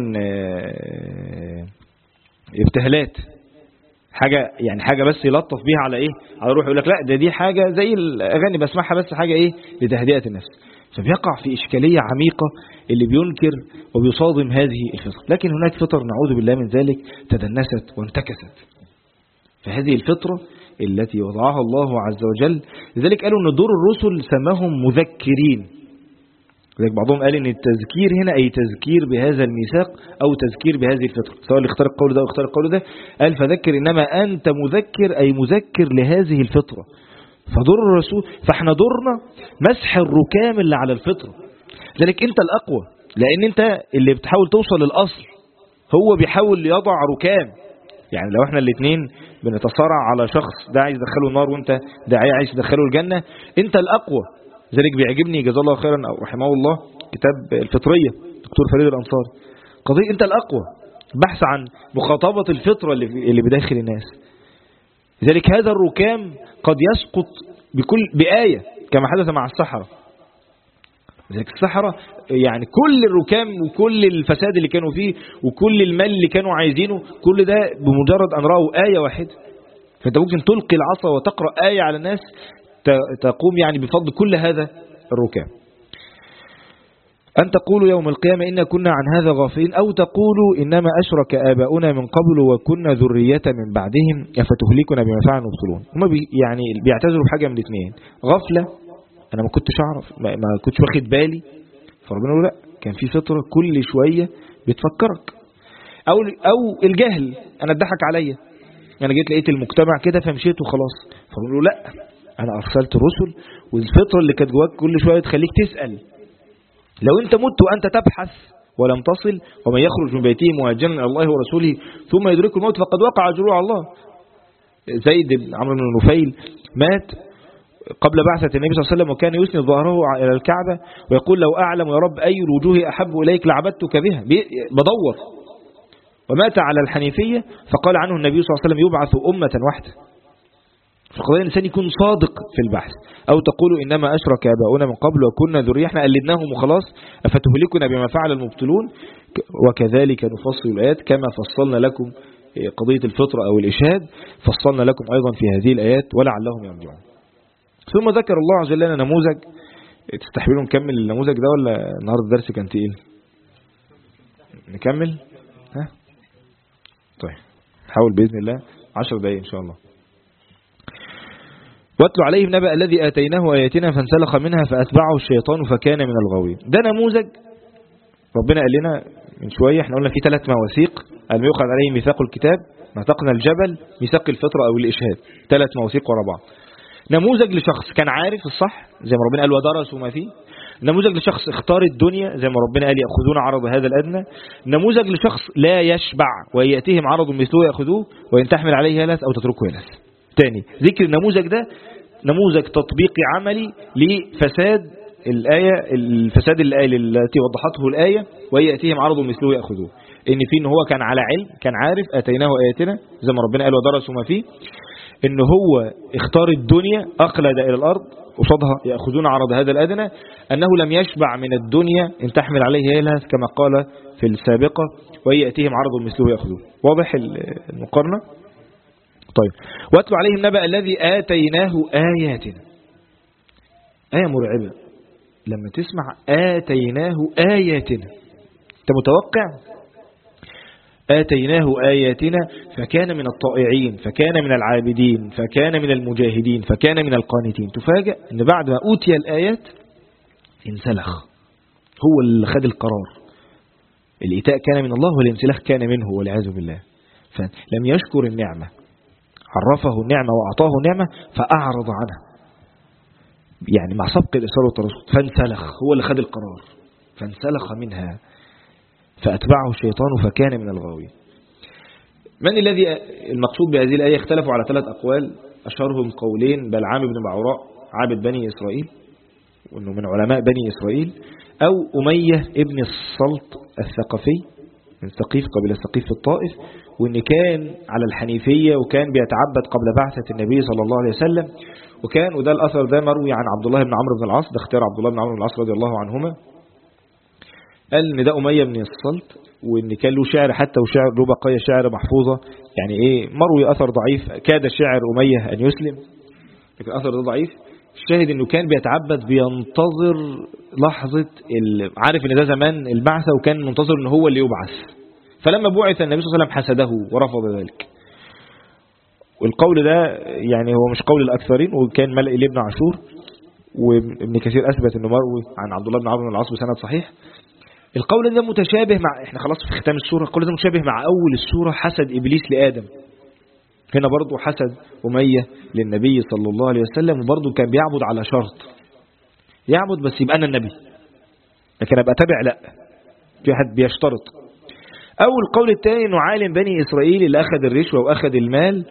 ابتهالات، حاجة يعني حاجة بس يلطف بيها على إيه، على روح، يقول لك لا دي حاجة زي الأغاني بسمعها بس حاجة إيه لتهدئة النفس. فبيقع في إشكالية عميقة اللي بينكر وبيصادم هذه الفطر. لكن هناك فطر نعوذ بالله من ذلك تدنست وانتكست. فهذه الفطرة التي وضعها الله عز وجل، لذلك قالوا أن دور الرسل سماهم مذكرين. لذلك بعضهم قال أن التذكير هنا أي تذكير بهذا الميثاق أو تذكير بهذه الفطرة، سواء اللي اختار القول ده أو اختار القول ده قال فذكر، إنما أنت مذكر أي مذكر لهذه الفطرة. فدور الرسول، فاحنا دورنا مسح الركام اللي على الفطرة. لذلك انت الأقوى، لأن انت اللي بتحاول توصل للأصل، هو بيحاول يضع ركام. يعني لو احنا الاثنين بنتصارع على شخص، ده عايز يدخله النار وانت داعية عايز تدخله الجنة، انت الأقوى. ذلك بيعجبني جزاه الله خيرا أو رحمه الله كتاب الفطرية دكتور فريد الأنصاري، قضية انت الأقوى، بحث عن مخاطبة الفطرة اللي بداخل الناس. لذلك هذا الركام قد يسقط بآية كما حدث مع السحرة. لذلك السحرة يعني كل الركام وكل الفساد اللي كانوا فيه وكل المال اللي كانوا عايزينه، كل ده بمجرد أن رأوا آية واحدة. فأنت ممكن تلقي العصا وتقرأ آية على الناس تقوم يعني بفضل كل هذا الركام. أن تقولوا يوم القيامة إنا كنا عن هذا غافلين، أو تقولوا إنما أشرك آباؤنا من قبل وكنا ذرية من بعدهم أفتهلكنا بما فعلوا المبطلون. هم يعني بيعتذروا بحاجة من الاثنين، غفلة أنا ما كنتش أعرف، ما كنتش واخد بالي، فربنا يقول لا كان في فطرة كل شوية بتفكرك، أو الجهل أنا اتضحك عليا، أنا جيت لقيت المجتمع كده فمشيت وخلاص. فربنا يقول لا أنا أرسلت الرسل، والفطرة اللي كانت جواك كل شوية تخليك تسأل. لو أنت مت وأنت تبحث ولم تصل، ومن يخرج من بيته مهاجرا إلى الله ورسوله ثم يدركه الموت فقد وقع أجره على الله. زيد بن عمرو بن نفيل مات قبل بعثة النبي صلى الله عليه وسلم، وكان يسند ظهره إلى الكعبة ويقول لو أعلم يا رب أي الوجوه أحب إليك لعبدتك بها، بدور. ومات على الحنيفية، فقال عنه النبي صلى الله عليه وسلم يبعث أمة واحدة. فقضية الإنسان يكون صادق في البحث. أو تقولوا إنما أشرك آباؤنا من قبل وكنا ذرية، احنا قلدناهم وخلاص، أفتهلكنا بما فعل المبطلون. وكذلك نفصل الآيات كما فصلنا لكم قضية الفطرة أو الإشهاد، فصلنا لكم أيضا في هذه الآيات ولعلهم يرجعون. ثم ذكر الله عز وجل لنا نموذج. تستحبلوا نكمل النموذج ده ولا النهارده الدرس كان تقيل؟ نكمل؟ ها؟ طيب نحاول بإذن الله 10 دقايق إن شاء الله. واتلو عليهم نبأ الذي آتيناه آياتنا فانسلخ منها فأتبعه الشيطان فكان من الغاوين. ده نموذج ربنا قال لنا من شوية، احنا قلنا في 3 مواثيق، الميوقع عليه ميثاق الكتاب، ميثاقنا الجبل، ميثاق الفطرة أو الإشهاد، 3 مواثيق ورا بعض. نموذج لشخص كان عارف الصح زي ما ربنا قال ودرسوا ما فيه، نموذج لشخص اختار الدنيا زي ما ربنا قال يأخذون عرض هذا الأدنى، نموذج لشخص لا يشبع ويأتيهم عرض مثله يأخذوه وإن تحمل عليه يلس أو تتركه يلس. تاني ذكر النموذج ده نموذج تطبيقي عملي لفساد الآية، الفساد الآية التي وضحته الآية ويأتيهم عرض مثله يأخذوه، إن في إن هو كان على علم، كان عارف آتيناه آياتنا زي ما ربنا قال ودرسوا ما فيه، إن هو اختار الدنيا أقلد إلى الأرض وصدها يأخذون عرض هذا الأدنى، أنه لم يشبع من الدنيا إن تحمل عليه يلهث كما قال في السابقة ويأتيهم عرض مثله يأخذوه. واضح المقارنة؟ طيب واتلو عليهم نبأ الذي آتيناه آياتنا. آية مرعبة لما تسمع آتيناه آياتنا، أنت متوقع آتيناه آياتنا فكان من الطائعين فكان من العابدين فكان من المجاهدين فكان من القانتين. تفاجأ أن بعد ما أوتي الآيات انسلخ، هو اللي خد القرار. الإيتاء كان من الله والانسلاخ كان منه والعياذ بالله. فلم يشكر النعمة، عرفه النعمة وأعطاه النعمة فأعرض عنها، يعني مع سبق الإصرار والترصد، فانسلخ، هو اللي خد القرار فانسلخ منها فأتبعه الشيطان فكان من الغاوين. من الذي المقصود بهذه الآية؟ اختلفوا على 3 أقوال، أشهرهم قولين بلعام بن بعوراء عابد بني إسرائيل وأنه من علماء بني إسرائيل، أو أمية ابن الصلت الثقفي من ثقيف قبل ثقيف في الطائف، وإن كان على الحنيفية وكان بيتعبد قبل بعثة النبي صلى الله عليه وسلم. وده الأثر ده مروي عن عبد الله بن عمرو بن العاص، ده اختيار عبد الله بن عمرو بن العاص رضي الله عنهما. قال إن ده أمية بن الصلت، وإن كان له شعر حتى، وشعر له بقايا شعر محفوظة. يعني مروي أثر ضعيف، كاد شعر أمية أن يسلم، لكن الأثر ده ضعيف. الشاهد إنه كان بيتعبد بينتظر لحظة عارف إن ده زمان البعثة، وكان منتظر إن هو اللي يبعث. فلما بعث النبي صلى الله عليه وسلم حسده ورفض ذلك. والقول ده يعني هو مش قول الأكثرين، وكان ملئ لابن عاشور، وابن كثير أثبت إنه مروي عن عبد الله بن عمرو بن العاص بسند صحيح. القول ده متشابه مع، احنا خلاص في ختام السورة، القول ده متشابه مع أول السورة، حسد إبليس لآدم. هنا برضو حسد أمية للنبي صلى الله عليه وسلم، وبرضو كان بيعبد على شرط، يعبد بس يبقى أنا النبي، لكن أبقى تابع لا، في حد بيشترط. أو القول الثاني أنه عالم بني إسرائيل اللي أخذ الرشوة وأخذ المال،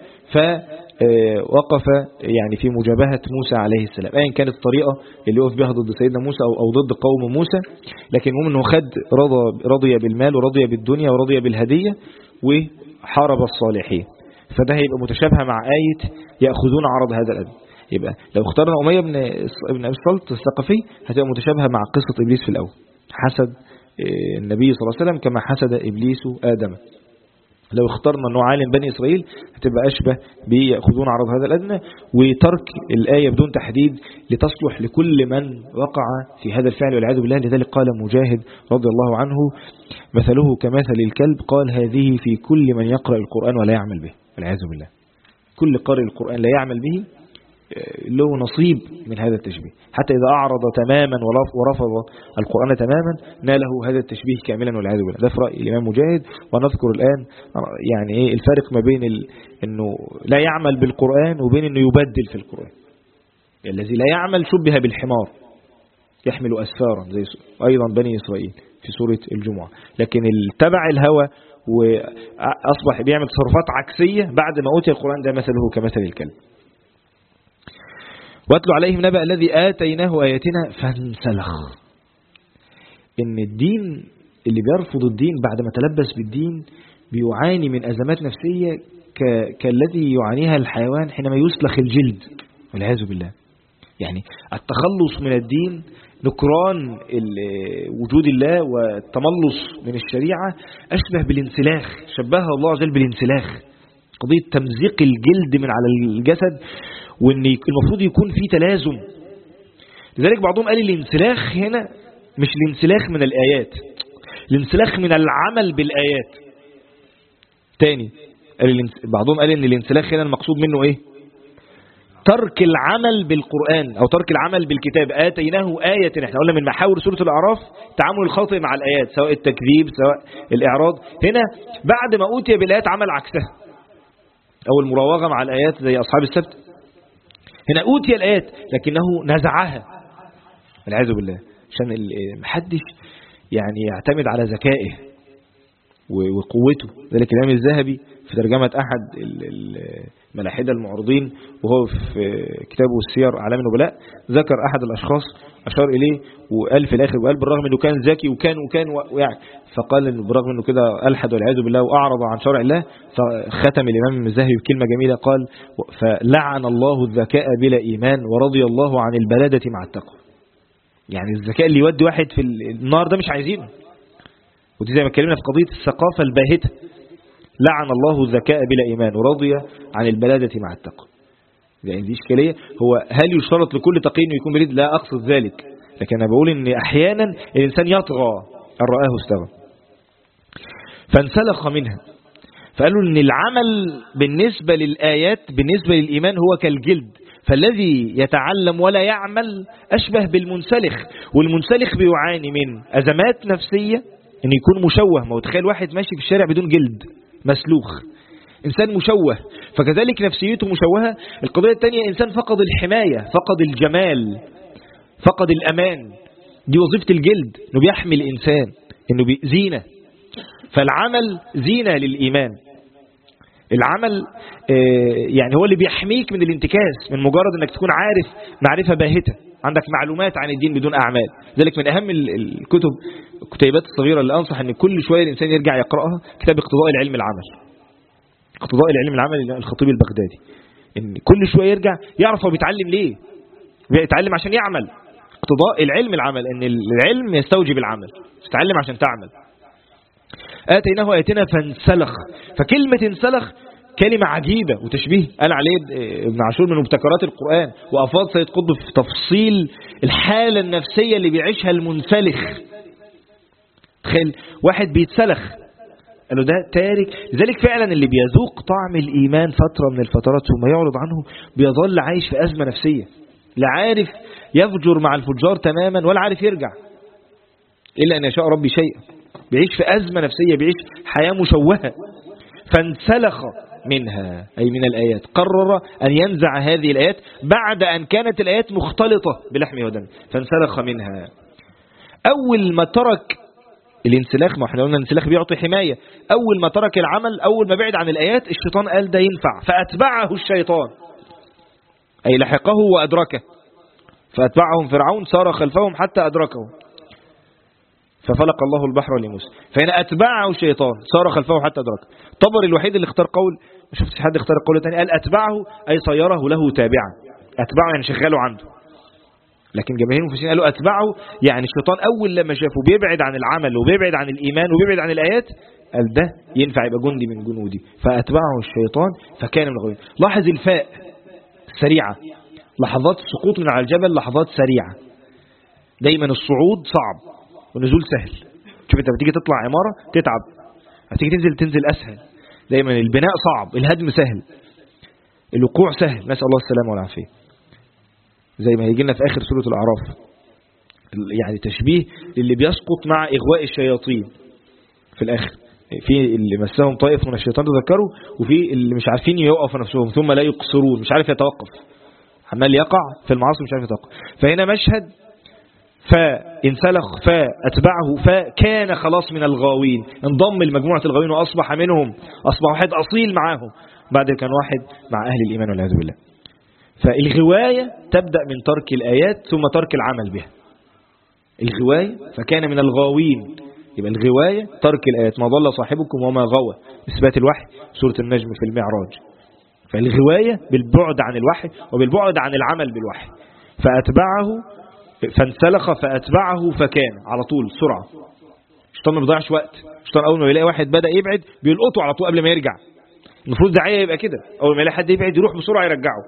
فوقف يعني في مجابهة موسى عليه السلام، أيا كانت الطريقة اللي وقف بها ضد سيدنا موسى أو ضد قوم موسى، لكن المهم أنه رضي بالمال ورضي بالدنيا ورضي بالهدية وحارب الصالحين. فده هيبقى متشابهة مع آية يأخذون عرض هذا الأدنى. يبقى لو اخترنا أمية بن أبي الصلت الثقفي هتبقى متشابهة مع قصة إبليس في الأول، حسد النبي صلى الله عليه وسلم كما حسد إبليس آدم. لو اخترنا أنه عالم بني إسرائيل هتبقى أشبه بيأخذون عرض هذا الأدنى، وترك الآية بدون تحديد لتصلح لكل من وقع في هذا الفعل والعياذ بالله. لذلك قال مجاهد رضي الله عنه مثله كمثل الكلب، قال هذه في كل من يقرأ القرآن ولا يعمل به، والعياذ بالله. كل قارئ القرآن لا يعمل به له نصيب من هذا التشبيه، حتى إذا أعرض تماما ورفض القرآن تماما ناله هذا التشبيه كاملا والعياذ بالله. ده في رأي الإمام مجاهد. ونذكر الآن يعني الفرق ما بين أنه لا يعمل بالقرآن وبين أنه يبدل في القرآن. الذي لا يعمل شبه بالحمار يحمل أسفارا زي أيضا بني إسرائيل في سورة الجمعة، لكن اتبع الهوى وأصبح بيعمل تصرفات عكسية بعد ما أوتي القرآن، ده مثله كمثل الكلب. واتلو عليهم نبأ الذي آتيناه آياتنا فانسلخ. إن الدين اللي بيرفض الدين بعد ما تلبس بالدين بيعاني من أزمات نفسية كالذي يعانيها الحيوان حينما يسلخ الجلد والعياذ بالله. يعني التخلص من الدين، نكران وجود الله والتملص من الشريعة أشبه بالانسلاخ، شبهها الله عز وجل بالانسلاخ، قضية تمزيق الجلد من على الجسد، وان المفروض يكون في تلازم. لذلك بعضهم قال الانسلاخ هنا مش الانسلاخ من الآيات، الانسلاخ من العمل بالآيات. تاني بعضهم قال ان الانسلاخ هنا المقصود منه ايه؟ ترك العمل بالقرآن او ترك العمل بالكتاب. آتيناه آية، احنا قلنا من محاور سورة الأعراف تعامل الخاطئ مع الآيات، سواء التكذيب سواء الإعراض. هنا بعد ما أوتي بالآيات عمل عكسها، أو المراوغة مع الآيات زي أصحاب السبت. هنا أوتي الآيات لكنه نزعها والعياذ بالله، عشان محدش يعني يعتمد على ذكائه وقوته. ذلك الإمام الذهبي في ترجمة أحد الملاحدة المعرضين وهو في كتابه السير أعلام النبلاء ذكر أحد الأشخاص أشار إليه وقال في الآخر، وقال بالرغم أنه كان ذكي وكان ويعني، فقال إنه بالرغم أنه كده ألحد والعياذ بالله وأعرض عن شرع الله، فختم الإمام الذهبي بكلمة جميلة قال فلعن الله الذكاء بلا إيمان ورضي الله عن البلادة مع التقوى. يعني الذكاء اللي يودي واحد في النار ده مش عايزينه. ودي زي ما اتكلمنا في قضية الثقافة الباهتة، لعن الله الذكاء بلا إيمان ورضي عن البلادة مع التقوى. يعني دي إشكالية. هو هل يشترط لكل تقي إنه يكون بليد؟ لا أقصد ذلك، لكن أنا بقول إن أحيانا الإنسان يطغى أن رآه استغى. فانسلخ منها، فقالوا إن العمل بالنسبة للآيات بالنسبة للإيمان هو كالجلد، فالذي يتعلم ولا يعمل أشبه بالمنسلخ، والمنسلخ بيعاني من أزمات نفسية، إن يكون مشوه. ما تخيل واحد ماشي في الشارع بدون جلد مسلوخ، إنسان مشوه، فكذلك نفسيته مشوهة. القضية الثانية إنسان فقد الحماية، فقد الجمال، فقد الأمان. دي وظيفة الجلد، إنه بيحمي الإنسان، إنه زينة. فالعمل زينة للإيمان. العمل يعني هو اللي بيحميك من الانتكاس، من مجرد أنك تكون عارف معرفة باهتة عندك معلومات عن الدين بدون أعمال. ذلك من أهم الكتيبات الصغيرة اللي أنصح أن كل شوية الإنسان يرجع يقرأها، كتاب اقتضاء العلم العمل. اقتضاء العلم العمل الخطيب البغدادي، إن كل شوية يرجع يعرف هو بيتعلم ليه، بيتعلم عشان يعمل. اقتضاء العلم العمل، ان العلم يستوجب العمل، تتعلم عشان تعمل. آتيناه آياتنا فانسلخ. فكلمة انسلخ كلمة عجيبة وتشبيه قال عليه ابن عاشور من مبتكرات القرآن، وأفاض سيد قطب في تفصيل الحالة النفسية اللي بيعيشها المنسلخ. تخيل واحد بيتسلخ، قالوا ده تارك. لذلك فعلا اللي بيذوق طعم الإيمان فترة من الفترات ثم يعرض عنه بيظل عايش في أزمة نفسية، لا عارف يفجر مع الفجار تماما ولا عارف يرجع إلا أن يشاء ربي شيئا. بيعيش في أزمة نفسية، بيعيش حياة مشوهة. فانسلخ منها أي من الآيات، قرر أن ينزع هذه الآيات بعد أن كانت الآيات مختلطة بلحمه ودمه. فانسلخ منها. أول ما ترك الانسلاخ، ما احنا قلنا الانسلاخ بيعطي حماية، أول ما ترك العمل، أول ما بعد عن الآيات، الشيطان قال ده ينفع، فأتبعه الشيطان أي لحقه وأدركه. فأتبعهم فرعون سار خلفهم حتى أدركه ففلق الله البحر لموسى. فهنا أتبعه الشيطان سار خلفه حتى أدركه. طبري الوحيد اللي اختار قول، ما شفتش حد اختار القول الثاني، قال أتبعه أي صيره له تابعا. أتبعه يعني شغاله عنده. لكن جماهير المفسرين قالوا أتبعه يعني الشيطان أول لما شافه بيبعد عن العمل وبيبعد عن الإيمان وبيبعد عن الآيات، قال ده ينفع يبقى جندي من جنودي. فأتبعه الشيطان فكان من الغاوين. لاحظ الفاء سريعة، لحظات السقوط من على الجبل لحظات سريعة. دايما الصعود صعب والنزول سهل. شوف انت بتيجي تطلع عمارة تتعب، هتيجي تنزل أسهل. دايما البناء صعب، الهدم سهل، الوقوع سهل. نسأل الله السلامة والعافية. زي ما هيجي لنا في آخر سورة الأعراف، يعني تشبيه للي بيسقط مع إغواء الشياطين في الآخر. في اللي مسهم طائف من الشيطان تذكروا، وفي اللي مش عارفين يوقفوا نفسهم ثم لا يقصرون، مش عارف يتوقف، عمال يقع في المعاصي مش عارف يتوقف. فهنا مشهد فانسلخ فأتبعه فكان خلاص من الغاوين، انضم لمجموعة الغاوين وأصبح منهم، أصبح واحد أصيل معاهم، بعد كان واحد مع أهل الإيمان والعياذ بالله. فالغواية تبدأ من ترك الآيات ثم ترك العمل بها. الغواية فكان من الغاوين، يبقى الغواية ترك الآيات. ما ضل صاحبكم وما غوى، إثبات الوحي، سورة النجم في المعراج. فالغواية بالبعد عن الوحي وبالبعد عن العمل بالوحي. فأتبعه فانسلخ فأتبعه فكان على طول سرعة. الشيطان ما بيضيعش وقت. الشيطان أول ما يلاقي واحد بدأ يبعد بيلقطه على طول قبل ما يرجع. المفروض داعية يبقى كده، أول ما يلاقي حد يبعد يروح بسرعة يرجعه.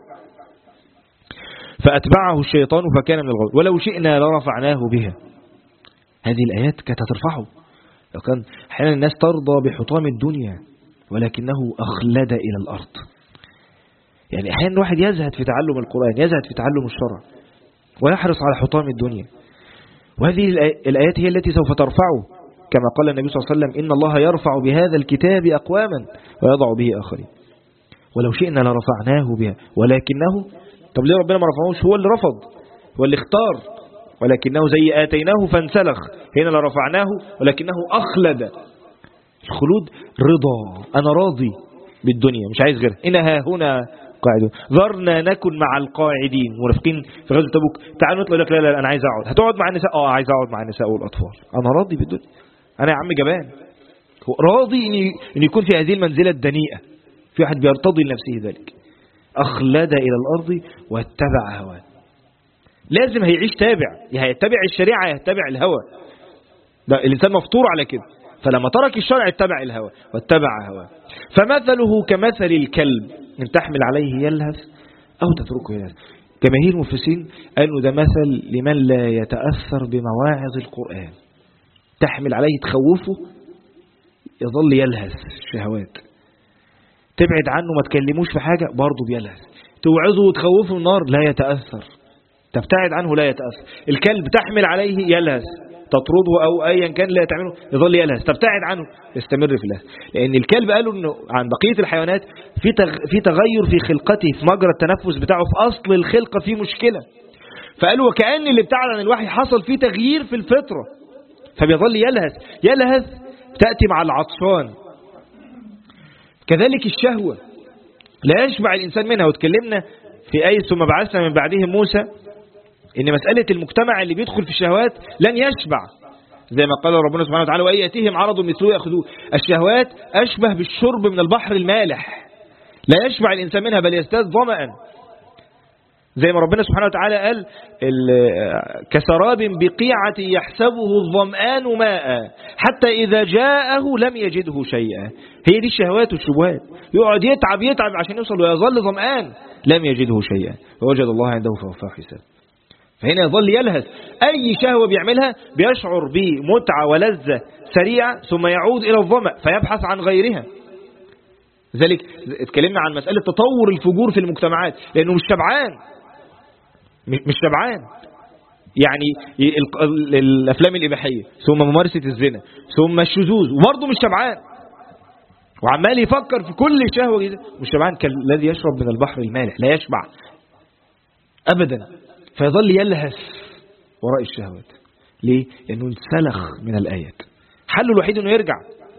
فأتبعه الشيطان فكان من الغاوين. ولو شئنا لرفعناه بها. هذه الآيات كانت ترفعه. لو كان أحيانا الناس ترضى بحطام الدنيا ولكنه أخلد إلى الأرض. يعني أحيانا الواحد يزهد في تعلم القرآن، يزهد في تعلم الشرع ويحرص على حطام الدنيا. وهذه الآيات هي التي سوف ترفعه، كما قال النبي صلى الله عليه وسلم إن الله يرفع بهذا الكتاب أقواما ويضع به آخرين. ولو شئنا لرفعناه بها ولكنه، طب ليه ربنا ما رفعوش؟ هو اللي رفض، هو اللي اختار. ولكنه زي آتيناه فانسلخ، هنا لرفعناه ولكنه أخلد. الخلود رضا، أنا راضي بالدنيا مش عايز غيرها. إنها هنا قاعدون ذرنا نكن مع القاعدين. مرافقين في غزوة تبوك تعالوا نطلع، لك لا أنا عايز أقعد. هتقعد مع النساء؟ عايز أقعد مع النساء والأطفال. أنا راضي بالدنيا، أنا يا عم جبان. هو راضي إن يكون في هذه المنزلة الدنيئة. في واحد بيرتضي لنفسه ذلك. أخلد إلى الأرض واتبع هواه. لازم هيعيش تابع، يا هيتبع الشريعة يا هيتبع الهوى. ده الإنسان مفطور على كده. فلما ترك الشرع اتبع الهوى واتبع هواه. فمثله كمثل الكلب إن تحمل عليه يلهث أو تتركه يلهث. جماهير المفسرين قالوا ده مثل لمن لا يتأثر بمواعظ القرآن. تحمل عليه تخوفه يظل يلهث الشهوات، تبعد عنه ما تكلموش في حاجة برضه بيلهث، توعظه وتخوفه النار لا يتأثر، تبتعد عنه لا يتأثر. الكلب تحمل عليه يلهث، تطرده أو أيا كان لا تعمله يظل يلهث، تبتعد عنه يستمر في اللهث. لأن الكلب قالوا إنه عن بقية الحيوانات في تغير في خلقته، في مجرى التنفس بتاعه، في أصل الخلقة في مشكلة. فقالوا وكأن اللي ابتعد عن الوحي حصل فيه تغيير في الفطرة، فبيظل يلهث تأتي مع العطشان. كذلك الشهوة لا يشبع الإنسان منها. وتكلمنا في آية ثم بعثنا من بعدهم موسى إن مسألة المجتمع اللي بيدخل في الشهوات لن يشبع، زي ما قال ربنا سبحانه وتعالى وأن يأتيهم عرض مثله يأخذوه. الشهوات أشبه بالشرب من البحر المالح، لا يشبع الإنسان منها بل يزداد ظمأ، زي ما ربنا سبحانه وتعالى قال كسراب بقيعة يحسبه الظمآن ماء حتى إذا جاءه لم يجده شيئا. هي دي الشهوات والشبهات، يقعد يتعب عشان يوصل ويظل ظمآن لم يجده شيئا ووجد الله عنده فوفاه حساب. فهنا يظل يلهث، أي شهوة بيعملها بيشعر بمتعة ولذة سريعة ثم يعود إلى الظمأ فيبحث عن غيرها. لذلك اتكلمنا عن مسألة تطور الفجور في المجتمعات، لأنه مش شبعان. يعني الأفلام الإباحية ثم ممارسة الزنا ثم الشذوذ وبرضه مش شبعان، وعمال يفكر في كل شهوة جديدة، مش شبعان. كالذي يشرب من البحر المالح لا يشبع أبدا، فيظل يلهث وراء الشهوات. ليه؟ لأنه انسلخ من الآيات. حله الوحيد أنه يرجع.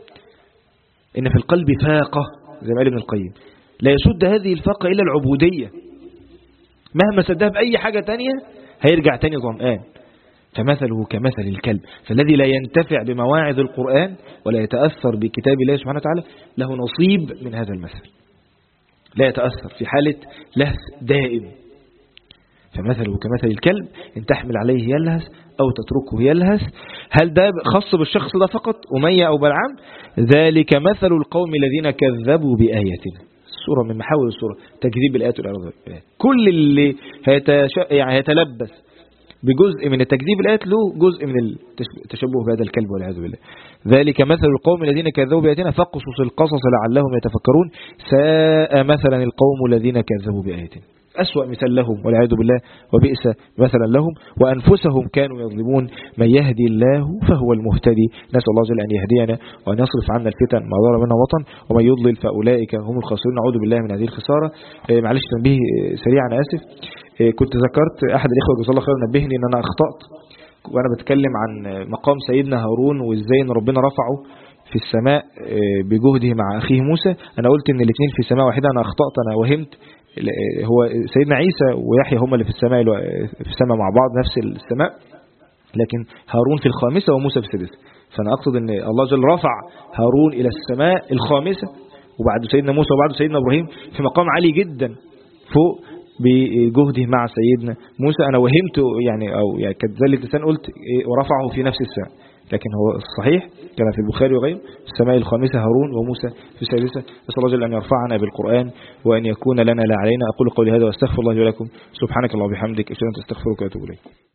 إن في القلب فاقة زي ما قال ابن القيم، لا يسد هذه الفاقة إلا العبودية، مهما سدها بأي حاجة تانية هيرجع تاني ظمآن. فمثله كمثل الكلب، فالذي لا ينتفع بمواعظ القرآن ولا يتأثر بكتاب الله سبحانه وتعالى له نصيب من هذا المثل، لا يتأثر في حالة لهث دائم. فمثله كمثل الكلب إن تحمل عليه يلهث أو تتركه يلهث. هل ده خاص بالشخص ده فقط أمية أو بلعام؟ ذلك مثل القوم الذين كذبوا بآياتنا. السورة من محاور السورة تكذيب الآيات والإعراض. كل اللي هيتلبس بجزء من التكذيب الآيات له جزء من التشبه بهذا الكلب والعياذ بالله. ذلك مثل القوم الذين كذبوا بآياتنا فاقصص القصص لعلهم يتفكرون ساء مثلا القوم الذين كذبوا بآياتنا. أسوأ مثال لهم والعياذ بالله وبئس مثلا لهم، وأنفسهم كانوا يظلمون. من يهدي الله فهو المهتدي، نسأل الله جل أن يهدينا وأن يصرف عنا الفتن ما ضر منها وطن، ومن يضلل فأولئك هم الخاسرون. نعوذ بالله من هذه الخسارة. معلش تنبيه سريع، أنا آسف. كنت ذكرت أحد الإخوة جزاه الله خير نبهني أن أنا أخطأت وأنا بتكلم عن مقام سيدنا هارون وإزاي أن ربنا رفعه في السماء بجهده مع أخيه موسى. أنا قلت أن الاثنين في سماء واحدة، أنا أخطأت، أنا وهمت. هو سيدنا عيسى ويحيى هم اللي في السماء مع بعض نفس السماء، لكن هارون في الخامسة وموسى في السادسة. فأنا أقصد أن الله جل رفع هارون إلى السماء الخامسة وبعد سيدنا موسى وبعد سيدنا إبراهيم في مقام عالي جدا فوق بجهده مع سيدنا موسى. أنا وهمت يعني كذلك لسان قلت ورفعه في نفس السماء، لكن هو الصحيح كما في البخاري وغيره في السماء الخامسة هارون وموسى في السادسة. نسأل الله جل أن يرفعنا بالقرآن وأن يكون لنا لا علينا. أقول قولي هذا واستغفر الله لي ولكم. سبحانك اللهم وبحمدك أشهد أن لا إله إلا أنت أستغفرك وأتوب إليك.